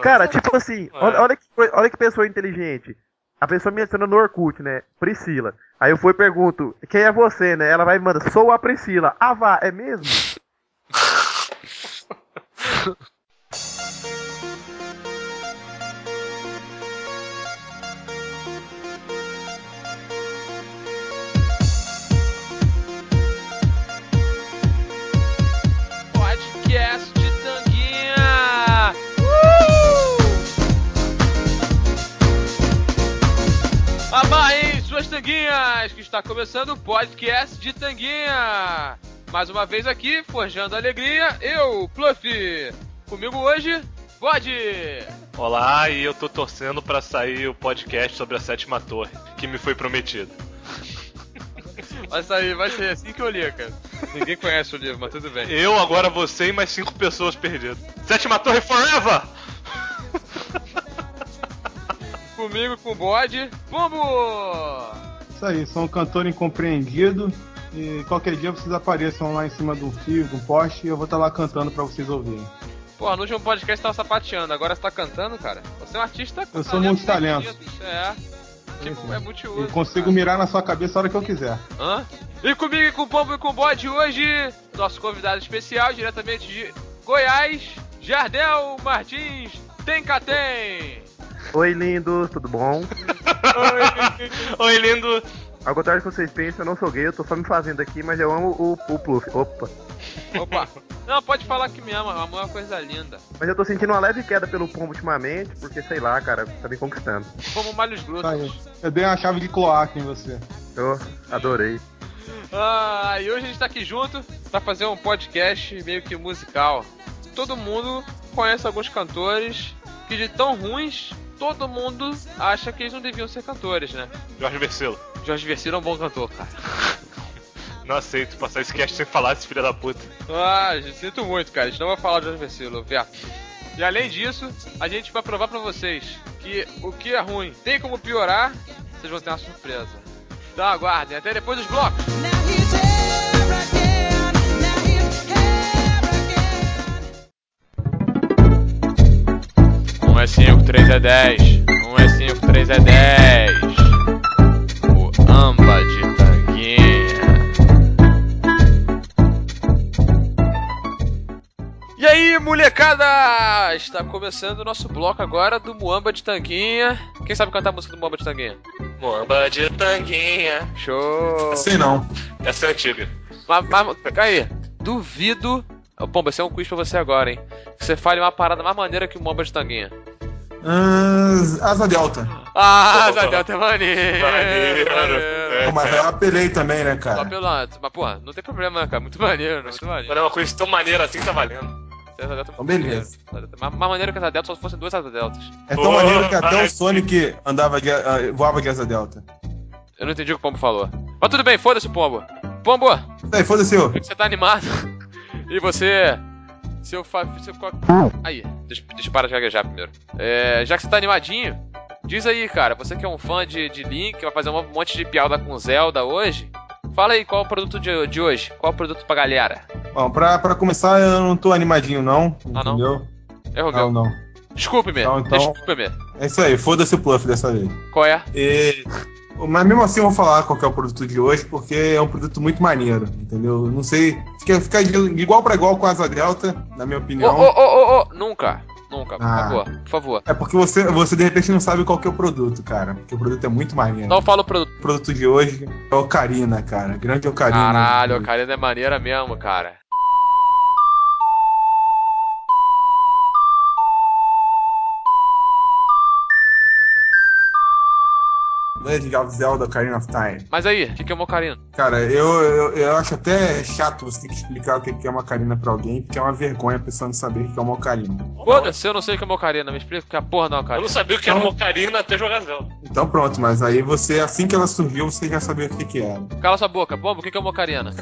Cara, tipo assim, olha que pessoa inteligente. A pessoa me adiciona no Orkut, né? Priscila. Aí eu fui e pergunto, quem é você, né? Ela vai e manda, sou a Priscila. Ah, vá, é mesmo? Podcast de Tanguinha! Amarrem suas tanguinhas, que está começando o podcast de Tanguinha! Mais uma vez aqui, forjando alegria, eu, Fluffy! Comigo hoje, Bode! Olá, e eu tô torcendo pra sair o podcast sobre a Sétima Torre, que me foi prometido. Vai sair assim que eu li, cara. Ninguém conhece o livro, mas tudo bem. Eu, agora você e mais 5 pessoas perdidas. Sétima Torre forever! Comigo, com o Bode, Pombo! Isso aí, sou um cantor incompreendido e qualquer dia vocês apareçam lá em cima de um fio, de um poste e eu vou estar lá cantando pra vocês ouvirem. Pô, no último podcast você tava sapateando, agora você tá cantando, cara? Você é um artista com Eu sou multitalento. É. Tipo, é multiuso. Eu consigo mirar na sua cabeça a hora que eu quiser. Hã? E comigo, e com o Pombo e com o Bode hoje, nosso convidado especial, diretamente de Goiás, Jardel Martins Tencatem. Oi, lindos, tudo bom? Oi, lindo! Ao contrário do que vocês pensam, eu não sou gay, eu tô só me fazendo aqui, mas eu amo o Pluff. Opa. Não, pode falar que me ama, amor é uma coisa linda. Mas eu tô sentindo uma leve queda pelo pombo ultimamente, porque sei lá, cara, tá me conquistando. Como malhos glúteos. Eu dei uma chave de cloaca em você. Eu adorei. E hoje a gente tá aqui junto pra fazer um podcast meio que musical. Todo mundo conhece alguns cantores que de tão ruins, todo mundo acha que eles não deviam ser cantores, né? Jorge Versilo. Jorge Versilo é um bom cantor, cara. Não aceito passar esse cast sem falar desse filho da puta. Sinto muito, cara. A gente não vai falar de Jorge Versilo, Verto. E além disso, a gente vai provar pra vocês que o que é ruim tem como piorar, vocês vão ter uma surpresa. Então aguardem, até depois dos blocos. Um é 5, 3 é 10. 1 é 5, 3 é 10. O Amba de Tanguinha. E aí, molecada! Está começando o nosso bloco agora do Muamba de Tanguinha. Quem sabe cantar a música do Muamba de Tanguinha? Muamba de Tanguinha. Show! Assim não. Essa é antiga. Mas aí, duvido... Pomba, esse é um quiz pra você agora, hein? Que você fale uma parada mais maneira que o Muamba de Tanguinha. Asa Delta. Asa Delta é maneiro. Maneiro. Mas eu apelei também, né, Só cara? pelo lado. Mas, porra, não tem problema, cara. Muito maneiro, muito maneiro. Quando é uma coisa tão maneira assim, tá valendo. Asa Delta é Então, muito beleza. maneiro. Mais maneiro que Asa Delta só se fossem 2 Asa Deltas. É tão maneiro que até o Sonic voava de asa delta. Eu não entendi o que o Pombo falou. Mas tudo bem, foda-se o Pombo. Pombo, Aí, foda-se, ô. você tá animado? E você... Aí, deixa eu parar de gaguejar primeiro. Já que você tá animadinho, diz aí, cara, você que é um fã de Link, vai fazer um monte de piada com Zelda hoje, fala aí qual é o produto de hoje, qual é o produto pra galera. Bom, pra começar, eu não tô animadinho, não. Ah, não? Entendeu? Errou meu. Não. Desculpe-me, Então- desculpe-me. É isso aí, foda-se o Pluff dessa vez. Qual é? Mas mesmo assim eu vou falar qual que é o produto de hoje, porque é um produto muito maneiro, entendeu? Não sei, fica de igual pra igual com a Asa Delta, na minha opinião. Nunca, por favor. É porque você de repente não sabe qual que é o produto, cara, porque o produto é muito maneiro. Então fala o produto. O produto de hoje é Ocarina, cara, grande Ocarina. Caralho, a Ocarina é maneira mesmo, cara. Legend of Zelda Ocarina of Time. Mas aí, o que é uma Ocarina? Cara, eu acho até chato você ter que explicar o que é uma Ocarina pra alguém, porque é uma vergonha a pessoa não saber o que é uma Ocarina. Foda-se, eu não sei o que é uma Ocarina, me explica o que é a porra da Ocarina. Eu não sabia o que era uma Ocarina até jogar Zelda. Então pronto, mas aí você, assim que ela surgiu, você já sabia o que era. Cala sua boca, Pombo, o que é uma Ocarina?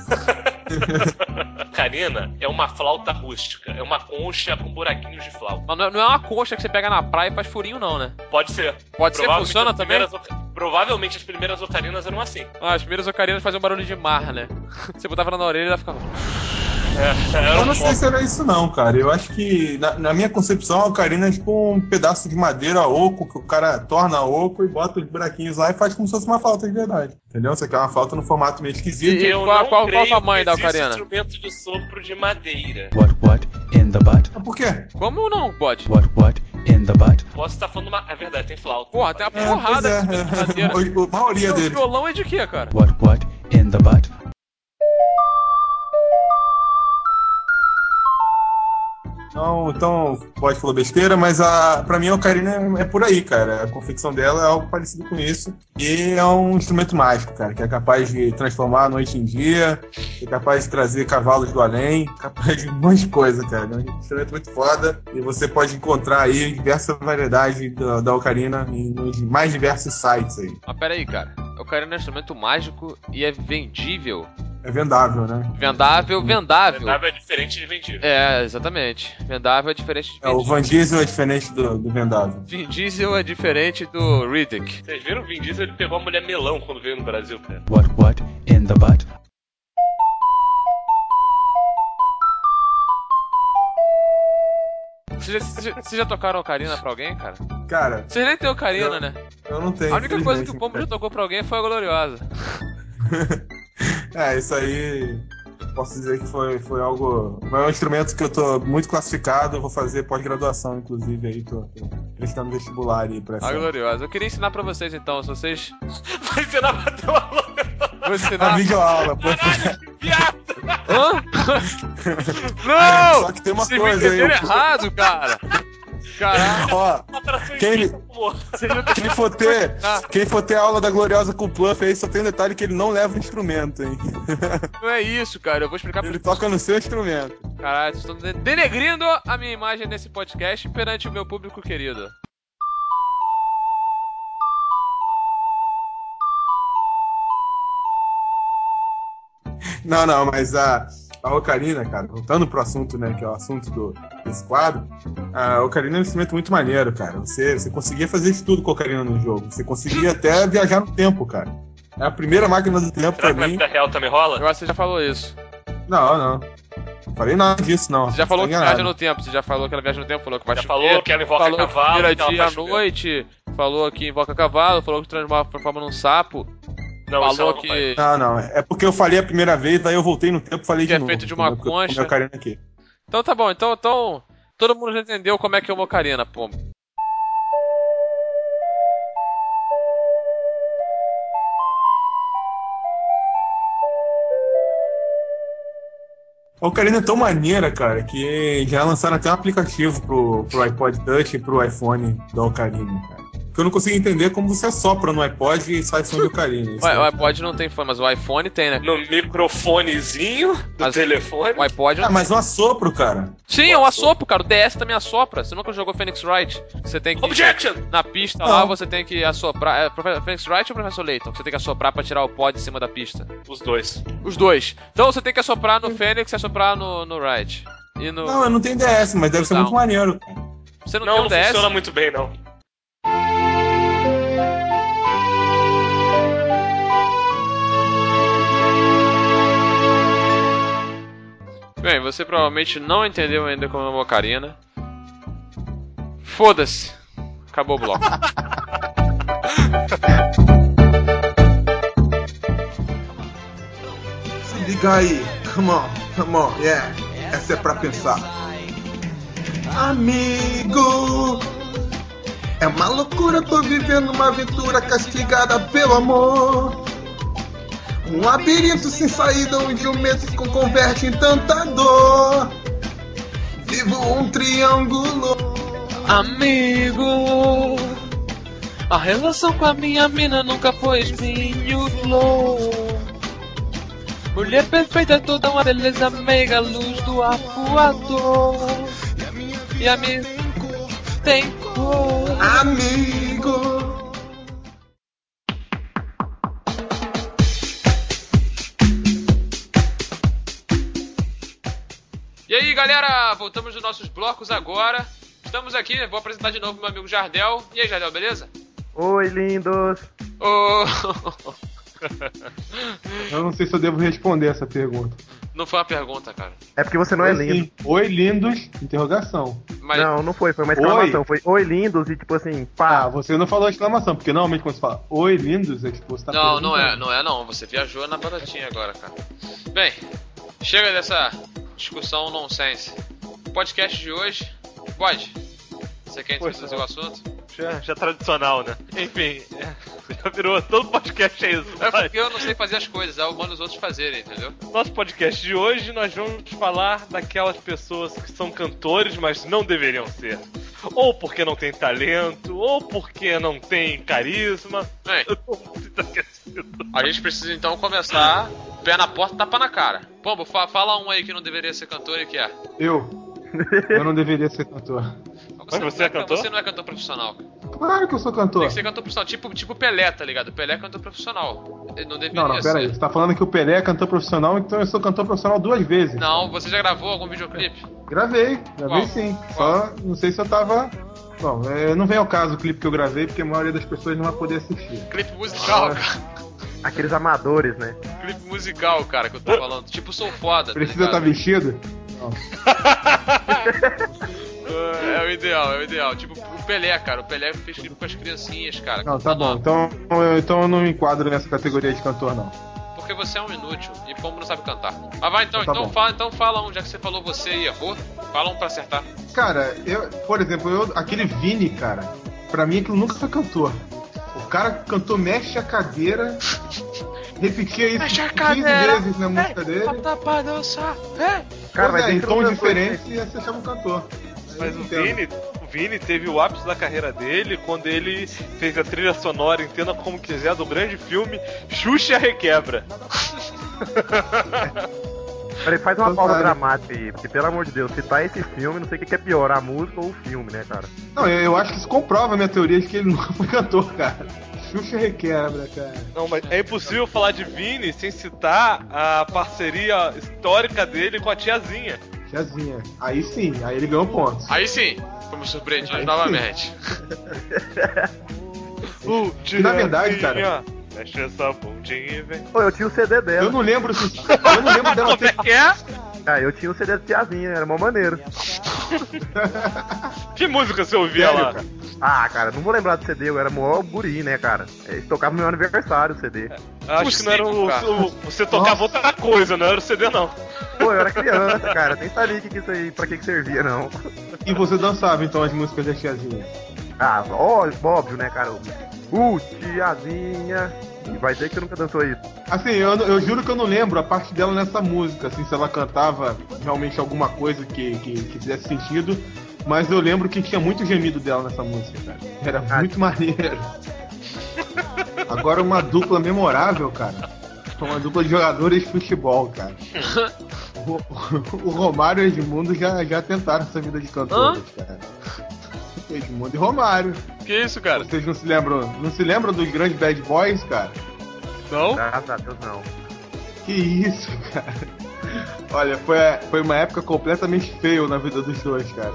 Ocarina é uma flauta rústica. É uma concha com buraquinhos de flauta. Mas não é uma concha que você pega na praia e faz furinho, não, né? Pode ser. Pode ser, funciona também? Provavelmente as primeiras ocarinas eram assim. As primeiras ocarinas faziam barulho de mar, né? Você botava ela na orelha e ela ficava... Eu não sei se era isso não, cara. Eu acho que, na minha concepção, a ocarina é tipo um pedaço de madeira oco, que o cara torna oco e bota os buraquinhos lá e faz como se fosse uma flauta de verdade. Entendeu? Você quer uma flauta no formato meio esquisito. E qual o tamanho da ocarina? Instrumento de sopro de madeira. What in the butt? Por quê? Como não, bot? What in the butt? Posso estar falando uma... É verdade, tem flauta. Porra, tem uma porrada de madeira. A maioria O dele. violão é de quê, cara? What in the butt? Então, pode falar besteira, mas pra mim a ocarina é por aí, cara. A confecção dela é algo parecido com isso. E é um instrumento mágico, cara, que é capaz de transformar a noite em dia, é capaz de trazer cavalos do além, capaz de um monte de coisa, cara. É um instrumento muito foda e você pode encontrar aí diversas variedades da ocarina nos mais diversos sites aí. Mas pera aí, cara. A ocarina é um instrumento mágico e é vendível. É vendável, né? Vendável. Vendável é diferente de vendível. É, exatamente. Vendável é diferente de O Van Diesel é diferente do vendável. Vin Diesel é diferente do Riddick. Vocês viram o Vin Diesel? Ele pegou a mulher melão quando veio no Brasil, cara. What in the butt? Vocês já tocaram ocarina pra alguém, cara? Cara, Vocês nem têm ocarina, né? eu não tenho. A única coisa que o infelizmente, Pombo cara. já tocou pra alguém foi a Gloriosa. Isso aí posso dizer que foi algo. É um instrumento que eu tô muito classificado, eu vou fazer pós-graduação, inclusive, aí, tô prestando vestibular aí pra A essa. Gloriosa. Eu queria ensinar pra vocês então, se vocês. Vai ensinar pra ter uma louca. Vou A ensinar. videoaula, pô. Viado! Hã? Não! Só que tem uma Vocês me coisa aí. entenderam errado, cara! Caraca! Ó, quem for ter aula da Gloriosa com o Pluff aí, só tem um detalhe que ele não leva o instrumento, hein? Não é isso, cara. Eu vou explicar pra Ele toca no seu instrumento. Caralho, vocês estão denegrindo a minha imagem nesse podcast perante o meu público querido. Não, mas a ocarina, cara, voltando pro assunto, né, que é o assunto desse quadro, a ocarina é um instrumento muito maneiro, cara. Você conseguia fazer isso tudo com a ocarina no jogo. Você conseguia até viajar no tempo, cara. É a primeira máquina do tempo Será pra que na mim. vida real também rola? Eu acho que você já falou isso. Não. Falei nada disso, não. Você já falou Tá que enganado. viaja no tempo. Você já falou que ela viaja no tempo. Falou que vai Já chover. falou que ela invoca falou cavalo, que vira que ela dia à vai chover. noite. Falou que invoca cavalo. Falou que transforma num sapo. Não, isso Falou ela não faz. que... Não. É porque eu falei a primeira vez, daí eu voltei no tempo e falei Que de é novo. feito de uma entendeu? Porque eu tô com concha. a ocarina aqui. Então tá bom. Então todo mundo já entendeu como é que é uma ocarina, pô. A ocarina é tão maneira, cara, que já lançaram até um aplicativo pro iPod Touch e pro iPhone da ocarina, cara. Porque eu não consigo entender como você assopra no iPod e sai som de ocarina. Isso O é- iPod não tem fone, mas o iPhone tem, né? No microfonezinho do Mas- telefone. O iPod não mas um assopro, cara. Sim, é um assopro, cara. O DS também assopra. Você nunca jogou Phoenix Wright? Você tem que... Objection! Na pista Não. lá, você tem que assoprar... É Phoenix Wright ou Professor Layton? Que você tem que assoprar pra tirar o pó de cima da pista. Os dois. Os dois. Então você tem que assoprar no Phoenix e assoprar no Wright. E no... Não, eu não tenho DS, mas deve ser Não. muito maneiro, cara. Você não, Não, tem um não DS? funciona muito bem, não. Bem, você provavelmente não entendeu ainda como é uma ocarina. Foda-se. Acabou o bloco. Se liga aí, come on, yeah. Essa é pra pensar. Amigo, é uma loucura, tô vivendo uma aventura castigada pelo amor. Um labirinto sem saída onde o medo se converte em tanta dor. Vivo um triângulo. Amigo, a relação com a minha mina nunca foi espinho flor. Mulher perfeita, toda uma beleza meiga, luz do arpoador. E a minha tem cor. Amigo. E aí, galera, voltamos dos nossos blocos agora. Estamos aqui, vou apresentar de novo meu amigo Jardel. E aí, Jardel, beleza? Oi, lindos. Ô, Eu não sei se eu devo responder essa pergunta. Não foi uma pergunta, cara. É porque você não é Foi lindo. sim. Oi, lindos, interrogação. Mas Não foi uma exclamação. Foi oi, lindos, e tipo assim, pá. Ah, você não falou exclamação, porque normalmente quando você fala oi, lindos, é tipo, você tá não perguntando. é não. Você viajou na batatinha agora, cara. Bem, chega dessa discussão nonsense. O podcast de hoje, pode? Você quer introduzir o assunto? Já é tradicional, né? Enfim, já virou todo podcast é isso. É porque eu não sei fazer as coisas, eu mando os outros fazerem, entendeu? Nosso podcast de hoje nós vamos falar daquelas pessoas que são cantores, mas não deveriam ser. Ou porque não tem talento, ou porque não tem carisma. Bem, Eu tô muito aquecido. a gente precisa então começar pé na porta, tapa na cara. Pombo, fala um aí que não deveria ser cantor e que é. Eu não deveria ser cantor. Mas você é cantor? Você não é cantor profissional. Claro que eu sou cantor. Tem que ser cantor profissional, tipo Pelé, tá ligado? Pelé é cantor profissional. Ele não deveria Não, ser. pera aí. Você tá falando que o Pelé é cantor profissional, então eu sou cantor profissional 2 vezes. Não, você já gravou algum videoclipe? Gravei Qual? sim. Qual? Só não sei se eu tava... Bom, não vem ao caso o clipe que eu gravei, porque a maioria das pessoas não vai poder assistir. Clipe musical, cara. Aqueles amadores, né? Clipe musical, cara, que eu tô falando. Tipo, sou foda. Precisa estar tá ligado? vestido? Não. É o ideal. Tipo, o Pelé, cara. O Pelé fez clipe com as criancinhas, cara. Não, tá bom. Então eu não me enquadro nessa categoria de cantor, não. Porque você é um inútil e Pombo não sabe cantar. Mas vai então, Tá bom. então fala um, já que você falou você e errou. Fala um pra acertar. Cara, por exemplo, aquele Vini, cara, pra mim aquilo nunca foi cantor. O cara cantou Mexe a Cadeira, repetia isso Mexe a 15 cadeira, vezes na música dele. Bota pra dançar, vem! Cara, Pois mas em dentro tons do diferentes e você chama um cantor. Mas Eu o entendo. Vini teve o ápice da carreira dele quando ele fez a trilha sonora, entenda como quiser, do grande filme Xuxa Requebra. Peraí, faz uma Então, pausa cara. dramática aí, porque pelo amor de Deus, citar esse filme, não sei o que é pior, a música ou o filme, né, cara? Não, eu acho que isso comprova a minha teoria de que ele nunca foi cantor, cara. Xuxa Requebra, cara. Não, mas é impossível falar de Vini sem citar a parceria histórica dele com a tiazinha. Tiazinha. Aí sim, aí ele ganhou pontos. Aí sim, fomos surpreendidos Aí sim. novamente. Que na verdade, cara- Mexe essa bundinha e vem. Pô, eu tinha o CD dela. Eu não lembro dela Como ter... é que é? Ah, eu tinha o CD de tiazinha, era mó maneiro. Que música você ouvia Sério, lá? cara? Ah, cara, não vou lembrar do CD, eu era mó guri, né, cara? Eles tocavam no meu aniversário o CD. Acho que não era Possível, você tocava outra coisa, não era o CD não. Pô, eu era criança, cara, nem sabia que isso aí, pra que servia, não. E você dançava então as músicas da tiazinha? Ah, óbvio, né, cara? Tiazinha. E vai dizer que você nunca dançou isso. Assim, eu juro que eu não lembro a parte dela nessa música, assim, se ela cantava realmente alguma coisa que fizesse sentido, mas eu lembro que tinha muito gemido dela nessa música, cara. Era muito maneiro. Agora uma dupla memorável, cara. Uma dupla de jogadores de futebol, cara. O Romário e o Edmundo já tentaram essa vida de cantores, cara. Edmundo e Romário. Que isso, cara? Vocês não se lembram dos grandes bad boys, cara? Não? Graças a Deus, não. Que isso, cara. Olha, foi uma época completamente feia na vida dos dois, cara.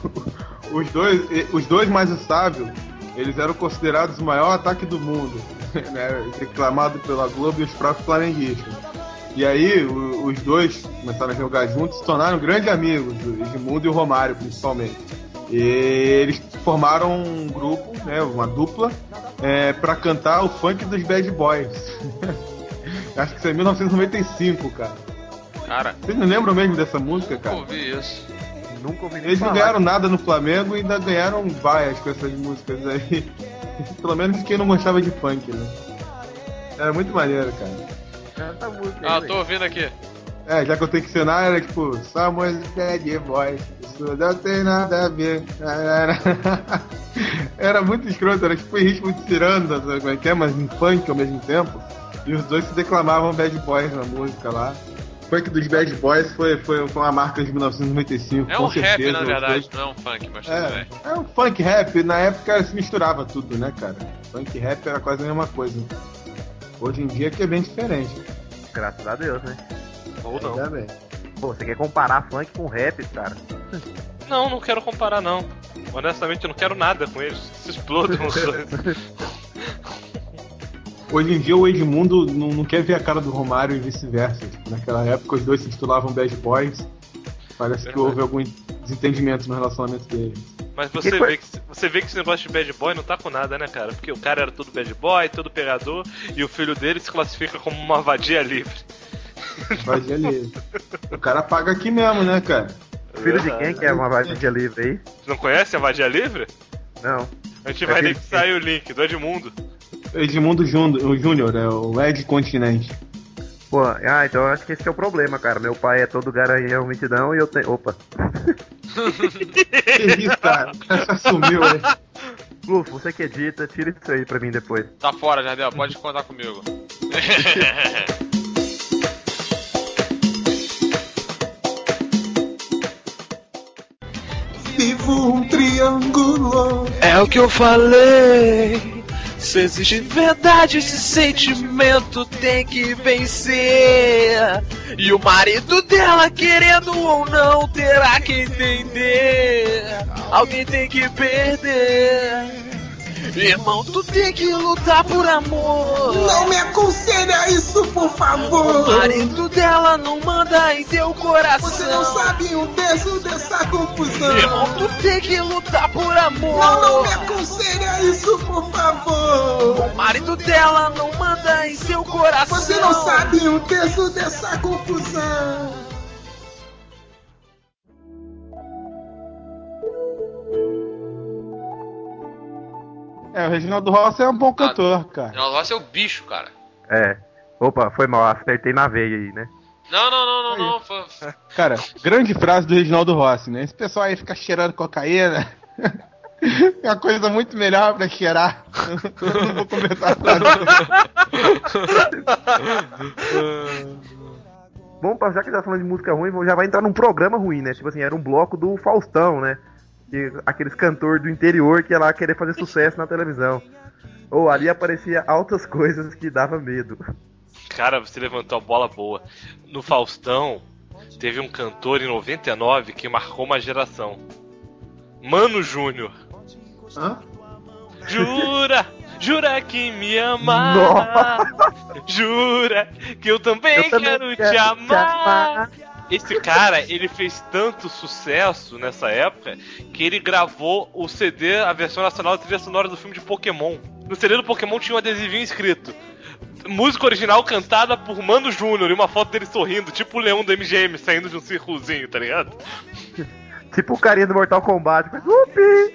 Os dois mais o Sábio, eles eram considerados o maior ataque do mundo, né? Reclamado pela Globo e os próprios flamenguistas. E aí, os dois começaram a jogar juntos, se tornaram grandes amigos, o Edmundo e o Romário, principalmente. E eles formaram um grupo, né, uma dupla, pra cantar o funk dos Bad Boys. Acho que isso é 1995, cara. Cara, Vocês não lembram mesmo dessa música, nunca cara? ouvi isso. Nunca ouvi nem Eles não falar. ganharam nada no Flamengo e ainda ganharam vaias com essas músicas aí. Pelo menos quem não gostava de funk, né? Era muito maneiro, cara. Essa música aí, Ah, velho. tô ouvindo aqui. Já que eu tenho que ensinar, era tipo, Somos Bad Boys, isso não tem nada a ver. Era muito escroto, era tipo em ritmo de ciranda, sabe como é que é? Mas em funk ao mesmo tempo. E os dois se declamavam Bad Boys na música lá. O funk dos Bad Boys foi uma marca de 1995, É com um rap, certeza. na os verdade, dois- não é um funk, mas tudo bem. É um funk rap, na época se misturava tudo, né, cara? Funk e rap era quase a mesma coisa. Hoje em dia que é bem diferente. Graças a Deus, né? Ou não. Ainda bem. Pô, você quer comparar funk com rap, cara? Não quero comparar não. Honestamente, eu não quero nada com eles. Se explodam os dois. Hoje em dia o Edmundo não quer ver a cara do Romário e vice-versa. Tipo, naquela época os dois se titulavam Bad Boys. Parece que houve algum desentendimento no relacionamento deles. Mas você vê que esse negócio de bad boy não tá com nada, né, cara? Porque o cara era todo bad boy, todo pegador, e o filho dele se classifica como uma vadia livre. Vadia livre. O cara paga aqui mesmo, né, cara? Filho de quem que é uma vadia livre aí? Não conhece a vadia livre? Não. A gente vai ter que sair o link do Edmundo. Edmundo Júnior, é o Ed Continente. Pô, então eu acho que esse que é o problema, cara. Meu pai é todo garanhão, mitidão e eu tenho. Opa! Que isso, cara? O cara se assumiu, né? Lufo, você que edita, tira isso aí pra mim depois. Tá fora, Jardel, pode contar comigo. Vivo um triângulo. É o que eu falei. Se existe verdade, esse sentimento tem que vencer. E o marido dela, querendo ou não, terá que entender. Alguém tem que perder. Irmão, tu tem que lutar por amor. Não me aconselha isso, por favor. O marido dela não manda em teu coração. Você não sabe o peso dessa confusão. Irmão, tu tem que lutar por amor. Não me aconselha isso, por favor. O marido dela não manda em seu coração. Você não sabe o peso dessa confusão. O Reginaldo Rossi é um bom cantor, cara. Reginaldo Rossi é o bicho, cara. É. Opa, foi mal, acertei na veia aí, né? Não. Cara, grande frase do Reginaldo Rossi, né? Esse pessoal aí fica cheirando cocaína. É uma coisa muito melhor pra cheirar. Eu não vou comentar nada. Bom, já que tá falando de música ruim, já vai entrar num programa ruim, né? Tipo assim, era um bloco do Faustão, né? Aqueles cantores do interior que ia lá querer fazer sucesso na televisão. Ou ali aparecia altas coisas que dava medo. Cara, você levantou a bola boa. No Faustão, teve um cantor em 99 que marcou uma geração. Mano Júnior. Hã? Jura que me ama. Jura que eu também quero te amar. Esse cara, ele fez tanto sucesso nessa época que ele gravou o CD, a versão nacional da trilha sonora do filme de Pokémon. No CD do Pokémon tinha um adesivinho escrito: música original cantada por Mano Júnior, e uma foto dele sorrindo, tipo o leão do MGM saindo de um círculozinho, tá ligado? Tipo o carinha do Mortal Kombat, mas upi!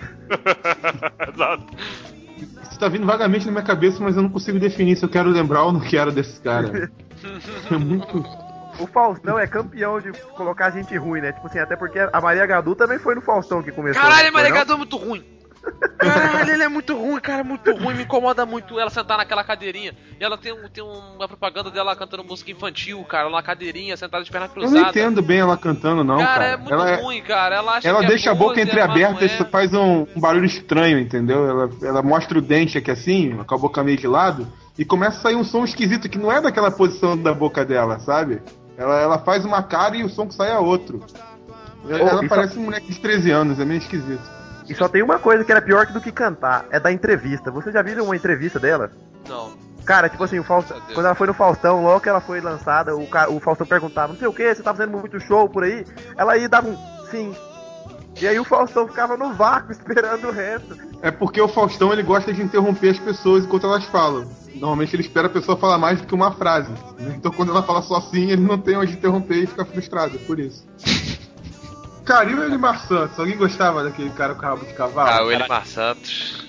Exato. Isso tá vindo vagamente na minha cabeça, mas eu não consigo definir se eu quero lembrar ou não quero desses caras. É muito... O Faustão é campeão de colocar gente ruim, né? Tipo assim, até porque a Maria Gadu também foi no Faustão que começou. Caralho, a Maria Gadu é muito ruim. Caralho, ele é muito ruim, cara, muito ruim. Me incomoda muito ela sentar naquela cadeirinha. E ela tem uma propaganda dela cantando música infantil, cara, na cadeirinha, sentada de perna cruzada. Eu não entendo bem ela cantando, não, cara. É muito ruim, cara. Ela acha ela que deixa é a boca entreaberta e é. faz um barulho estranho, entendeu? Ela mostra o dente aqui assim, com a boca meio de lado, e começa a sair um som esquisito que não é daquela posição da boca dela, sabe? Ela faz uma cara e o som que sai é outro. Ela parece um moleque de 13 anos, é meio esquisito. E só tem uma coisa que era pior do que cantar, é da entrevista. Vocês já viram uma entrevista dela? Não. Cara, tipo assim, quando ela foi no Faustão, logo que ela foi lançada, o Faustão perguntava, não sei o que, você tá fazendo muito show por aí? Ela ia dava um sim. E aí o Faustão ficava no vácuo esperando o resto. É porque o Faustão, ele gosta de interromper as pessoas enquanto elas falam. Normalmente ele espera a pessoa falar mais do que uma frase, né? Então quando ela fala só sim, ele não tem onde interromper e fica frustrado, por isso. Cara, e o Elimar Santos? Alguém gostava daquele cara com rabo de cavalo? Ah, o Elimar Santos.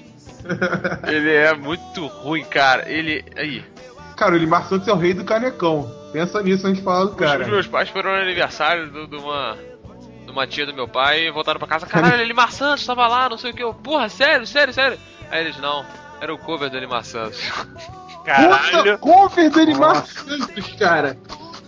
Ele é muito ruim, cara. Ele. Aí. Cara, o Elimar Santos é o rei do canecão. Pensa nisso antes de falar do cara. Os meus pais foram no aniversário de uma tia do meu pai e voltaram pra casa. Caralho, Elimar Santos tava lá, não sei o que. Porra, sério. Aí eles, não. Era o cover do Elimar Santos. Caralho. Cover do Elimar Santos, cara.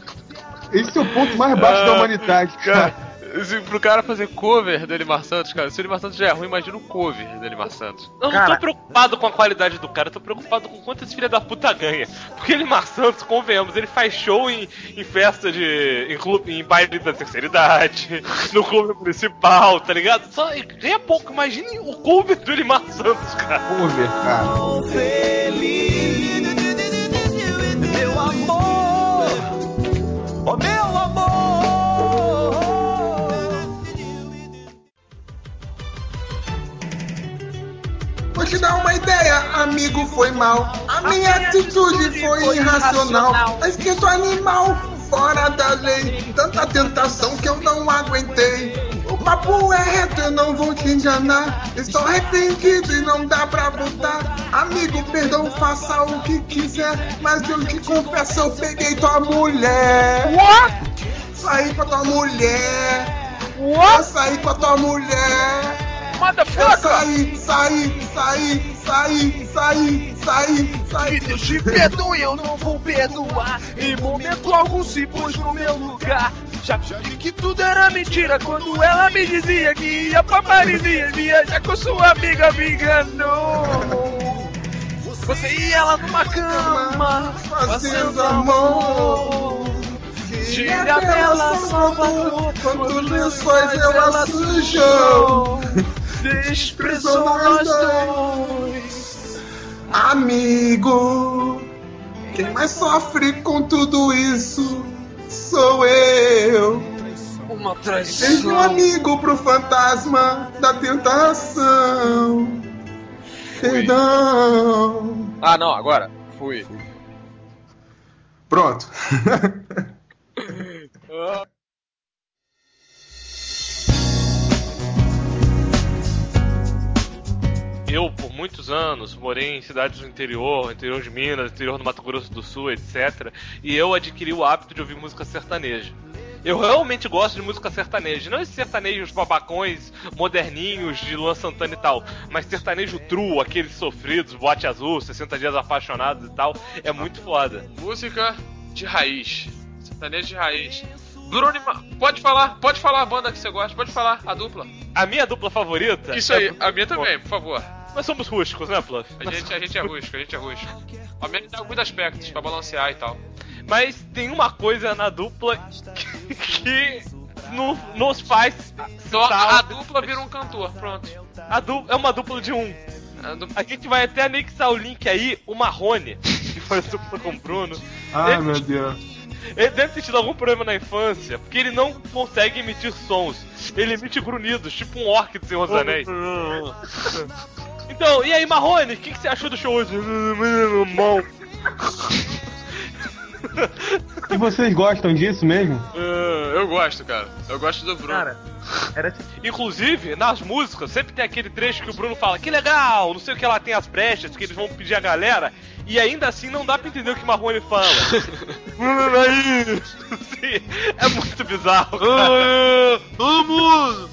Esse é o ponto mais baixo da humanidade, cara. Pro cara fazer cover do Elimar Santos, cara, se o Elimar Santos já é ruim, imagina o cover do Elimar Santos. Eu não tô preocupado com a qualidade do cara, eu tô preocupado com quanto esse filho da puta ganha. Porque Elimar Santos, convenhamos, ele faz show em festa em clube, em baile da terceira idade, no clube municipal, tá ligado? Só ganha pouco, imagine o cover do Elimar Santos, cara. Cover, cara. Vou te dar uma ideia, amigo, foi mal. A minha atitude foi irracional. Mas que sou animal, fora da lei. Tanta tentação que eu não aguentei. O papo é reto, eu não vou te enganar. Estou arrependido e não dá pra voltar. Amigo, perdão, faça o que quiser. Mas eu te confesso, eu peguei tua mulher. What? Saí com a tua mulher. What? Eu saí com a tua mulher. Motherfucker! Saí. Que Deus te perdoe, eu não vou perdoar. Em momento algum se pôs no meu lugar. Já vi que tudo era mentira quando ela me dizia que ia pra Paris e viajar com sua amiga, me enganou. Você ia lá numa cama, fazendo amor. Tira bela Salvador, quantos lençóis ela sujou. Desprezou nós dois. Amigo, quem mais sofre com tudo isso sou eu. Uma Desde traição. um amigo pro fantasma da tentação. Perdão. Ah, não, agora. Fui. Pronto. Eu, por muitos anos, morei em cidades do interior de Minas, interior do Mato Grosso do Sul, etc. E eu adquiri o hábito de ouvir música sertaneja. Eu realmente gosto de música sertaneja. Não esses sertanejos babacões, moderninhos, de Luan Santana e tal. Mas sertanejo true, aqueles sofridos, Boate Azul, 60 Dias Apaixonados e tal. É muito foda. Música de raiz. Sertanejo de raiz. Bruno e pode falar a banda que você gosta, pode falar, a dupla. A minha dupla favorita... Isso aí, a minha também, por favor. Nós somos rústicos, né, Fluff? A gente é rústico. A minha tem muitos aspectos pra balancear e tal. Mas tem uma coisa na dupla que nos faz... Então a dupla vira um cantor, pronto. É uma dupla de um. A gente vai até anexar o link aí, o Marrone, que foi a dupla com o Bruno. Ai, meu Deus. Ele deve ter tido algum problema na infância, porque ele não consegue emitir sons. Ele emite grunhidos, tipo um orc do Senhor dos Anéis. Então, e aí, Marrone, o que você achou do show hoje? Mal. E vocês gostam disso mesmo? Eu gosto, cara. Eu gosto do Bruno. Cara, era tipo. Inclusive, nas músicas, sempre tem aquele trecho que o Bruno fala: que legal, não sei o que lá, tem as brechas, que eles vão pedir a galera. E ainda assim não dá pra entender o que Marrone fala. Sim, é muito bizarro, cara. Vamos!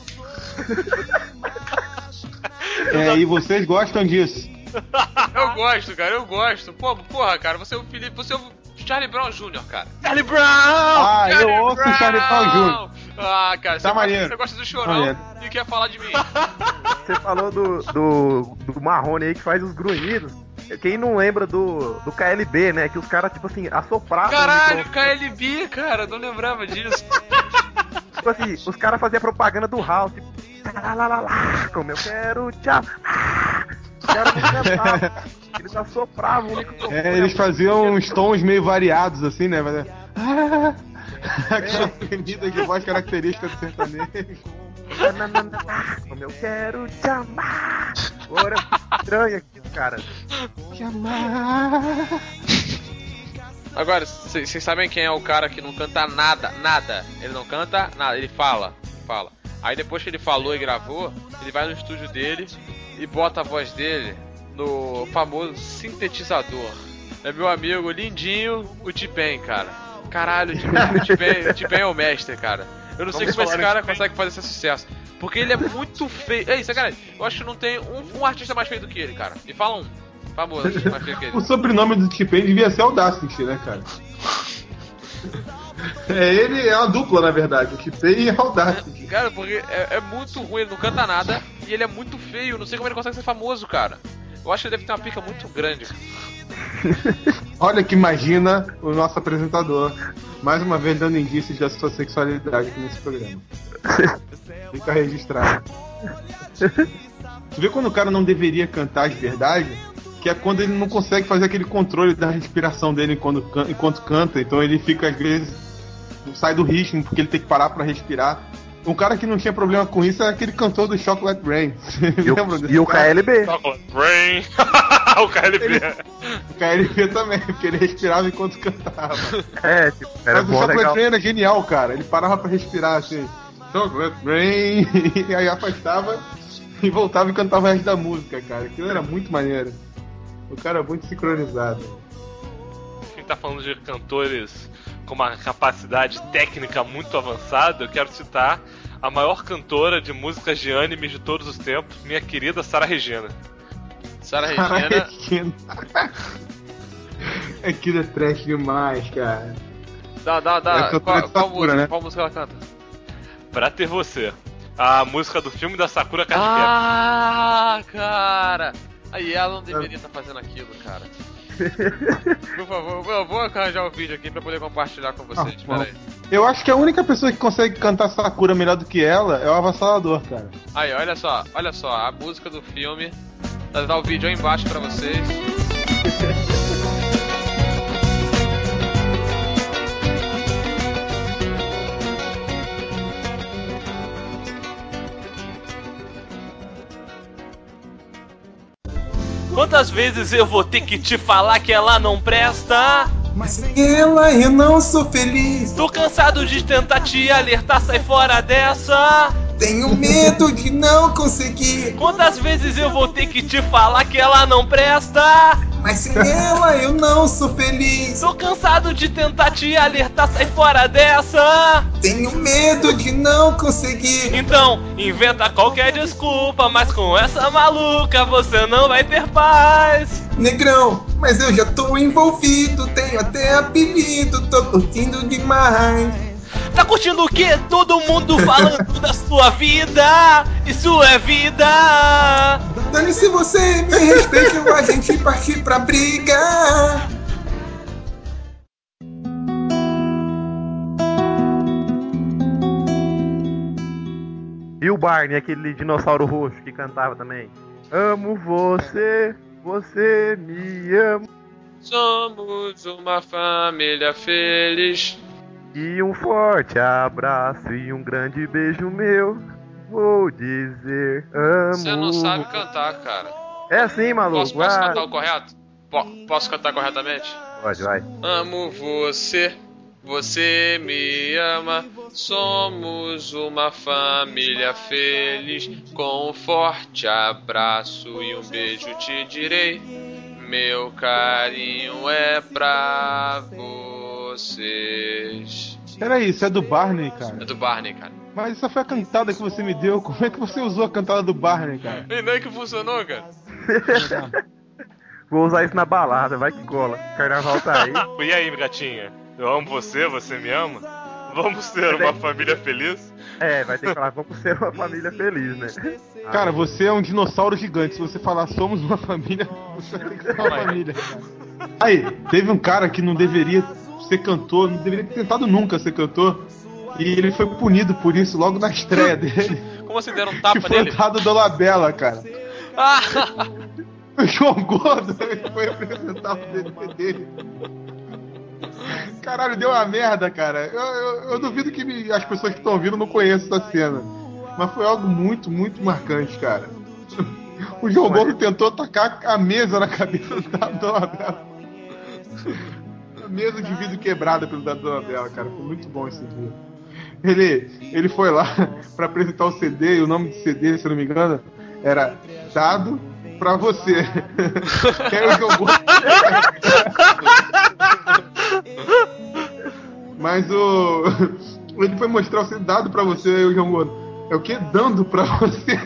E vocês gostam disso? Eu gosto, cara, eu gosto. Porra, cara, você é o Felipe, você é o Charlie Brown Jr., cara. Charlie Brown! Eu ouço o Charlie Brown Jr. Ah, cara, Tá maneiro. Você gosta do Chorão e quer falar de mim. Você falou do Marrone aí que faz os grunhidos. Quem não lembra do KLB, né? Que os caras, tipo assim, assopravam. Caralho, KLB, cara, não lembrava disso. Tipo assim, os caras faziam propaganda do House. Tipo, como eu quero te amar. Os caras não cantavam. Eles assopravam o microfone. Eles faziam uns tons meio variados, assim, né? Aquela tremida de voz característica do sertanejo. Como eu quero te amar. Agora estranho aqui, cara. Te amar. Agora, vocês sabem quem é o cara que não canta nada? Ele não canta nada, ele fala. Aí depois que ele falou e gravou, ele vai no estúdio dele e bota a voz dele no famoso sintetizador. É meu amigo lindinho, o T-Pain, cara. Caralho, o T-Pain é o mestre, cara. Eu não sei como esse cara consegue fazer esse sucesso. Porque ele é muito feio. É isso, cara. Eu acho que não tem um artista mais feio do que ele, cara. Me fala um famoso artista mais feio que ele. O sobrenome do T-Pain devia ser Audacity, né, cara? Ele é uma dupla, na verdade. O T-Pain e Audacity. Cara, porque é muito ruim, ele não canta nada e ele é muito feio. Não sei como ele consegue ser famoso, cara. Eu acho que ele deve ter uma pica muito grande. Olha que imagina o nosso apresentador, mais uma vez dando indícios da sua sexualidade aqui nesse programa. Fica registrado. Tu vê quando o cara não deveria cantar de verdade? Que é quando ele não consegue fazer aquele controle da respiração dele enquanto canta. Então ele fica, às vezes, sai do ritmo porque ele tem que parar pra respirar. Um cara que não tinha problema com isso é aquele cantor do Chocolate Rain. E o KLB. Chocolate Rain. O KLB. O KLB também, porque ele respirava enquanto cantava. Tipo, era Mas o bom, Chocolate legal. Rain era genial, cara. Ele parava pra respirar assim, Chocolate Rain, e aí afastava e voltava e cantava o resto da música, cara. Aquilo era muito maneiro. O cara é muito sincronizado. Quem tá falando de cantores com uma capacidade técnica muito avançada, eu quero citar a maior cantora de músicas de anime de todos os tempos, minha querida Sarah Regina. Sarah Regina. Aquilo é trash demais, cara. Dá. Qual Sakura, música? né? Qual música ela canta? Pra Ter Você. A música do filme da Sakura Card Captor. Ah, cara! Aí ela não deveria estar fazendo aquilo, cara. Por favor, eu vou arranjar o vídeo aqui pra poder compartilhar com vocês. Pera aí. Eu acho que a única pessoa que consegue cantar Sakura melhor do que ela é o Avassalador, cara. Aí, olha só, a música do filme. Vou dar o vídeo aí embaixo pra vocês. Quantas vezes eu vou ter que te falar que ela não presta? Mas sem ela eu não sou feliz. Tô cansado de tentar te alertar, sai fora dessa. Tenho medo de não conseguir. Quantas vezes eu vou ter que te falar que ela não presta? Mas sem ela eu não sou feliz. Tô cansado de tentar te alertar, sai fora dessa. Tenho medo de não conseguir. Então, inventa qualquer desculpa, mas com essa maluca você não vai ter paz. Negrão, mas eu já tô envolvido. Tenho até apelido, tô curtindo demais. Tá curtindo o quê? Todo mundo falando da sua vida. Isso é vida. Dane-se você, me respeite ou a gente partir pra briga. E o Barney, aquele dinossauro roxo que cantava também. Amo você, você me ama. Somos uma família feliz. E um forte abraço e um grande beijo meu. Vou dizer amo. Você não sabe cantar, cara. É assim, maluco. Posso cantar o correto? Posso cantar corretamente? Pode, vai. Amo você, você me ama. Somos uma família feliz. Com um forte abraço e um beijo te direi. Meu carinho é pra vocês. Peraí, isso é do Barney, cara? É do Barney, cara. Mas essa foi a cantada que você me deu. Como é que você usou a cantada do Barney, cara? E não é que funcionou, cara. Vou usar isso na balada, vai que cola. Carnaval tá aí. E aí, gatinha? Eu amo você, você me ama? Vamos ser uma família feliz? Vai ter que falar, vamos ser uma família feliz, né? Cara, você é um dinossauro gigante. Se você falar somos uma família, você tem que ser uma família, cara. Aí, teve um cara que não deveria ser cantor, não deveria ter tentado nunca ser cantor. E ele foi punido por isso logo na estreia dele. Como você deram um tapa que foi nele? o Dado Dolabella, cara. Ah! O João Gordo, ele foi apresentar o DVD dele. Caralho, deu uma merda, cara. Eu duvido que as pessoas que estão ouvindo não conheçam essa cena. Mas foi algo muito, muito marcante, cara. O João Gordo tentou tacar a mesa na cabeça do Dado Dolabella. A mesa de vidro quebrada pelo Dado Dolabella, cara. Foi muito bom esse dia. Ele foi lá pra apresentar o CD, e o nome do CD, se eu não me engano, era Dado Pra Você. Que aí o João Gordo... Mas ele foi mostrar o CD Dado Pra Você, aí o João Gordo. É o que? Dando pra você.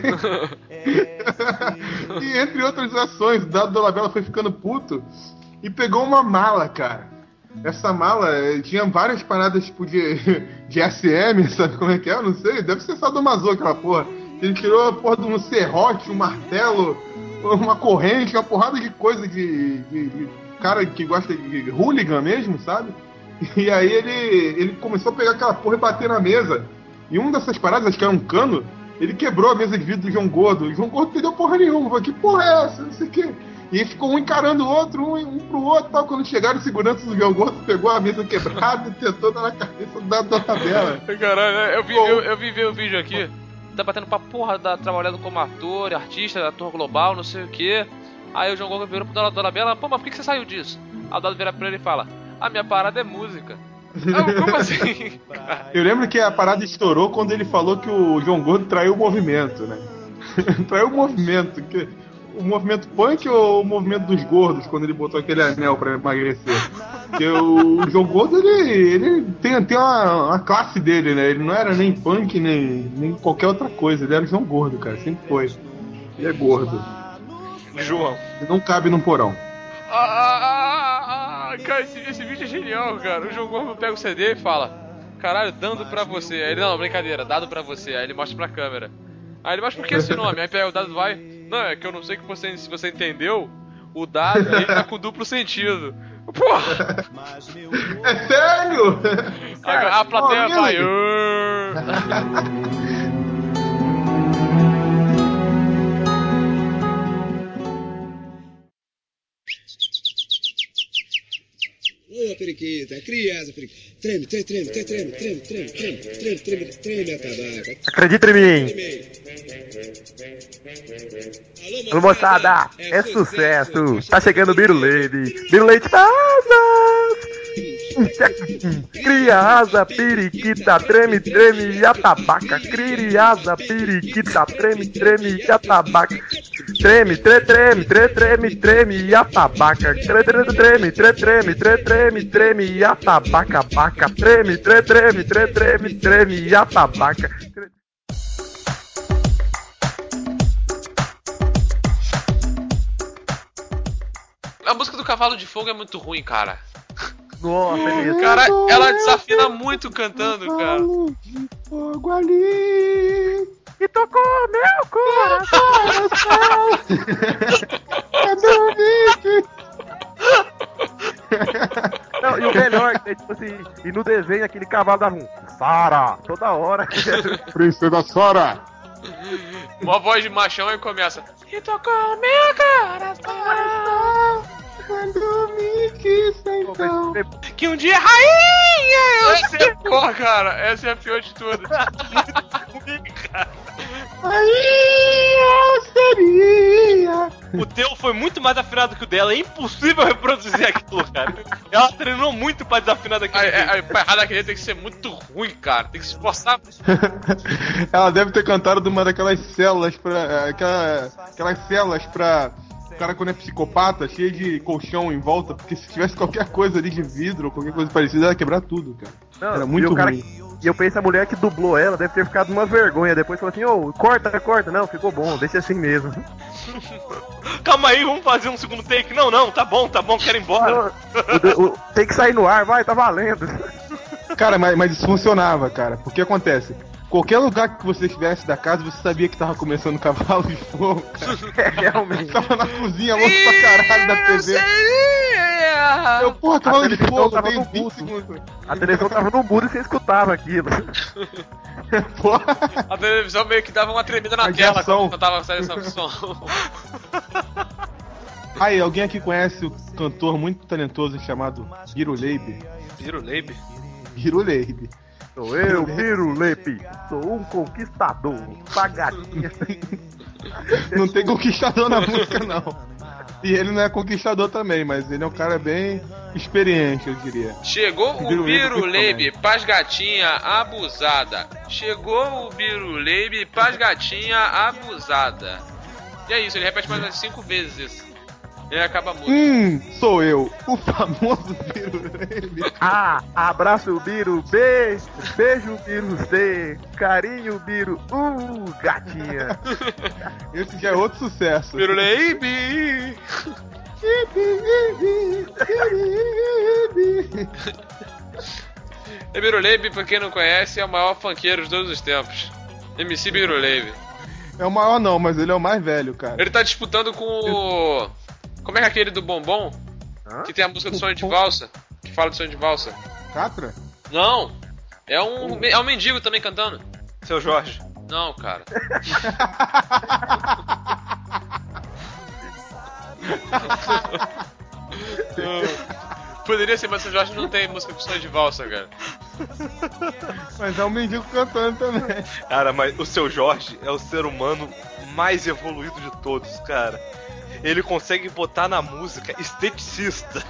E entre outras ações, o Dado Dolabella foi ficando puto e pegou uma mala, cara. Essa mala tinha várias paradas tipo de SM, sabe como é que é? Eu não sei, deve ser sadomaso aquela porra. Ele tirou a porra de um serrote, um martelo, uma corrente, uma porrada de coisa de cara que gosta de hooligan mesmo, sabe? E aí ele começou a pegar aquela porra e bater na mesa. E uma dessas paradas, acho que era um cano, ele quebrou a mesa de vidro do João Gordo. O João Gordo não entendeu porra nenhuma. Falei, que porra é essa? Não sei o quê. E ficou um encarando o outro, um pro outro, tal. Quando chegaram, o segurança do João Gordo pegou a mesa quebrada e tentou dar na cabeça da Dona Bela. Caralho, eu vi ver o vídeo aqui. Tá batendo pra porra, trabalhando como ator, artista, ator global, não sei o que. Aí o João Gordo virou pro Dona Bela, pô, mas por que você saiu disso? Aí o Dado vira pra ele e fala, a minha parada é música. Como assim? Eu lembro que a parada estourou quando ele falou que o João Gordo traiu o movimento, né? Traiu o movimento. O movimento punk ou o movimento dos gordos, quando ele botou aquele anel pra emagrecer? Porque o João Gordo, ele tem uma classe dele, né? Ele não era nem punk, nem qualquer outra coisa. Ele era o João Gordo, cara. Sempre foi. Ele é gordo. João. Ele não cabe num porão. Cara, esse vídeo é genial, cara. O João Gordo pega o CD e fala, caralho, dando pra você. Aí ele, não, brincadeira, dado pra você. Aí ele mostra pra câmera. Aí ele, mas por que esse nome? Aí pega o dado e vai, não, é que eu não sei que se você entendeu, o dado ele tá com duplo sentido. Porra! É sério? A plateia vai. Ô, periquita, criança, periquita. Treme, a tabaca. Acredita em mim. Alô, moçada, é sucesso. Tá chegando o Biruleide. Biruleide pra asas. Cria asa, periquita, treme, e atabaca. Cria asa, periquita, treme, e atabaca. Treme, e atabaca. Treme, e atabaca, baca. Treme, e atabaca. A música do Cavalo de Fogo é muito ruim, cara. Nossa, é mesmo. Cara, ela desafina muito cantando, cara. De fogo ali. E tocou meu coração. É dormir. Não, e o melhor, é tipo assim, e no desenho aquele cavalo dava um Sara, toda hora. Princesa Sora. Uma voz de machão e começa. E tocou meu coração. Quando me quis então. Que um dia rainha! Essa é, porra, cara, essa é a pior de todas. Aí eu seria. O teu foi muito mais afinado que o dela, é impossível reproduzir aquilo, cara. Ela treinou muito pra desafinar daquele jeito. Pra errar daquele tem que ser muito ruim, cara. Tem que se esforçar. Ela deve ter cantado de uma daquelas células pra. Aquelas células pra. O cara, quando é psicopata, cheio de colchão em volta, porque se tivesse qualquer coisa ali de vidro ou qualquer coisa parecida, ela ia quebrar tudo, cara. Não, era muito ruim. E eu penso, a mulher que dublou ela deve ter ficado uma vergonha. Depois falou assim, ô, corta. Não, ficou bom, deixa assim mesmo. Calma aí, vamos fazer um segundo take. Não, tá bom, quero ir embora. Tem que sair no ar, vai, tá valendo. Cara, mas isso funcionava, cara. Porque acontece, qualquer lugar que você estivesse da casa, você sabia que tava começando o Cavalo de Fogo, cara. Realmente. Tava na cozinha, longe pra caralho da TV. Eu, porra, Cavalo de Fogo, tem 20 segundos. A televisão tava no mudo e você escutava aquilo. Porra. A televisão meio que dava uma tremida na tela quando tava saindo esse som. Aí, alguém aqui conhece o cantor muito talentoso chamado Biruleibe? Biruleibe? Biruleibe. Sou eu, Biruleibe. Sou um conquistador. Pagadinha. Não tem conquistador na música, não. E ele não é conquistador também, mas ele é um cara bem experiente, eu diria. Chegou o Biruleibe pras gatinha abusada. Chegou o Biruleibe pras gatinha abusada. E é isso, ele repete mais 5 vezes isso. Ele acaba mudo. Sou eu, o famoso Biruleibe. Abraço Biru, beijo Biru C, carinho Biru, gatinha. Esse já é outro sucesso. Biruleibe. Biruleibe, pra quem não conhece, é o maior funkeiro de todos os tempos. MC Biruleibe. É o maior não, mas ele é o mais velho, cara. Ele tá disputando com o... Como é que é aquele do Bombom? Que tem a música do Sonho de Valsa. Que fala do Sonho de Valsa. Catra? Não. É um mendigo também cantando. Seu Jorge. Não, cara. Poderia ser, mas o Jorge não tem música com som de valsa, cara. Mas é um mendigo cantando também. Cara, mas o seu Jorge é o ser humano mais evoluído de todos, cara. Ele consegue botar na música esteticista.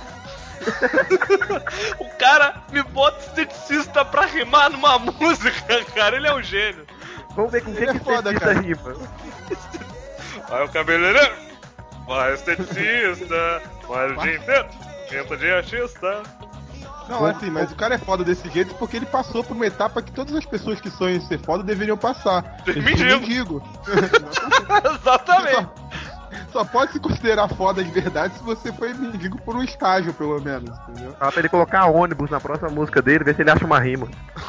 O cara me bota esteticista pra rimar numa música, cara. Ele é um gênio. Vamos ver com o que esteticista rima. Vai o cabeleireiro, vai o esteticista, vai o dia inteiro, pinta de artista. Não, assim, mas o cara é foda desse jeito porque ele passou por uma etapa que todas as pessoas que sonham em ser foda deveriam passar. Mendigo. Exatamente. Só pode se considerar foda de verdade se você foi mendigo por um estágio, pelo menos, entendeu? Pra ele colocar ônibus na próxima música dele, ver se ele acha uma rima.